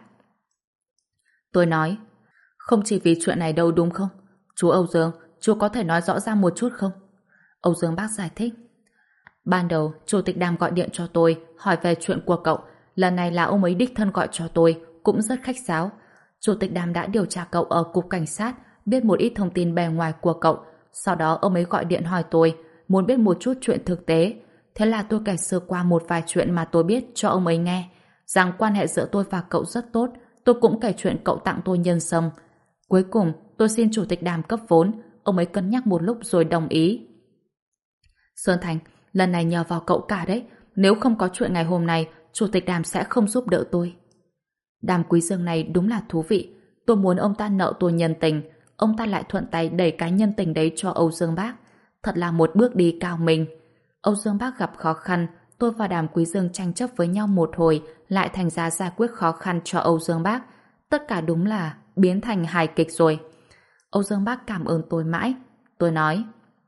Tôi nói, không chỉ vì chuyện này đâu đúng không? Chú Âu Dương, chú có thể nói rõ ra một chút không? Âu Dương Bác giải thích. Ban đầu, Chủ tịch Đàm gọi điện cho tôi, hỏi về chuyện của cậu. Lần này là ông ấy đích thân gọi cho tôi, cũng rất khách sáo. Chủ tịch Đàm đã điều tra cậu ở cục cảnh sát, biết một ít thông tin bề ngoài của cậu. Sau đó ông ấy gọi điện hỏi tôi, muốn biết một chút chuyện thực tế. Thế là tôi kể sơ qua một vài chuyện mà tôi biết cho ông ấy nghe. Rằng quan hệ giữa tôi và cậu rất tốt, tôi cũng kể chuyện cậu tặng tôi nhân sâm. Cuối cùng, tôi xin Chủ tịch Đàm cấp vốn, ông ấy cân nhắc một lúc rồi đồng ý. Sơn Thành, lần này nhờ vào cậu cả đấy. Nếu không có chuyện ngày hôm nay, Chủ tịch Đàm sẽ không giúp đỡ tôi. Đàm Quý Dương này đúng là thú vị. Tôi muốn ông ta nợ tôi nhân tình, ông ta lại thuận tay đẩy cái nhân tình đấy cho Âu Dương Bác. Thật là một bước đi cao minh. Âu Dương Bác gặp khó khăn, tôi và Đàm Quý Dương tranh chấp với nhau một hồi, lại thành ra giải quyết khó khăn cho Âu Dương Bác. Tất cả đúng là biến thành hài kịch rồi. Âu Dương Bác cảm ơn tôi mãi. Tôi nói,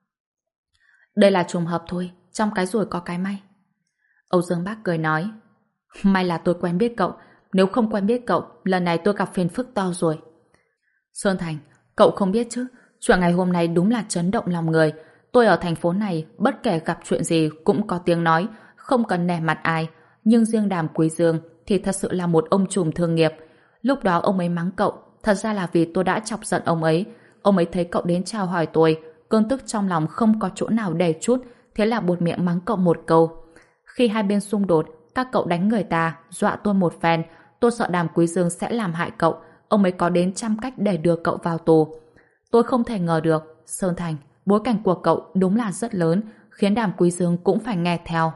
đây là trùng hợp thôi, trong cái rủi có cái may. Âu Dương Bác cười nói, may là tôi quen biết cậu, nếu không quen biết cậu, lần này tôi gặp phiền phức to rồi. Sơn Thành, cậu không biết chứ, chuyện ngày hôm nay đúng là chấn động lòng người. Tôi ở thành phố này, bất kể gặp chuyện gì cũng có tiếng nói, không cần nể mặt ai. Nhưng riêng Đàm Quý Dương thì thật sự là một ông trùm thương nghiệp. Lúc đó ông ấy mắng cậu, thật ra là vì tôi đã chọc giận ông ấy. Ông ấy thấy cậu đến chào hỏi tôi, cơn tức trong lòng không có chỗ nào để trút, thế là buột miệng mắng cậu một câu. Khi hai bên xung đột, các cậu đánh người ta, dọa tôi một phen, tôi sợ Đàm Quý Dương sẽ làm hại cậu, ông ấy có đến trăm cách để đưa cậu vào tù. Tôi không thể ngờ được, Sơn Thành, bối cảnh của cậu đúng là rất lớn, khiến Đàm Quý Dương cũng phải nghe theo.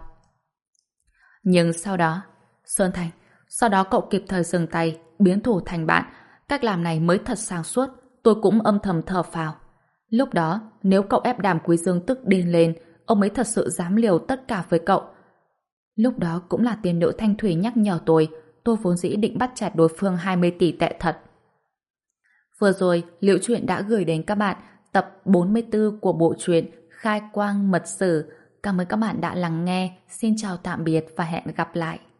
Nhưng sau đó, Sơn Thành, sau đó cậu kịp thời dừng tay, biến thù thành bạn, cách làm này mới thật sáng suốt, tôi cũng âm thầm thở phào. Lúc đó, nếu cậu ép Đàm Quý Dương tức điên lên, ông ấy thật sự dám liều tất cả với cậu. Lúc đó cũng là tiền nữ Thanh Thủy nhắc nhở tôi vốn dĩ định bắt chẹt đối phương 20 tỷ tệ thật. Vừa rồi, Liễu Chuyện đã gửi đến các bạn tập 44 của bộ truyện Khai Quang Mật Sử. Cảm ơn các bạn đã lắng nghe. Xin chào tạm biệt và hẹn gặp lại.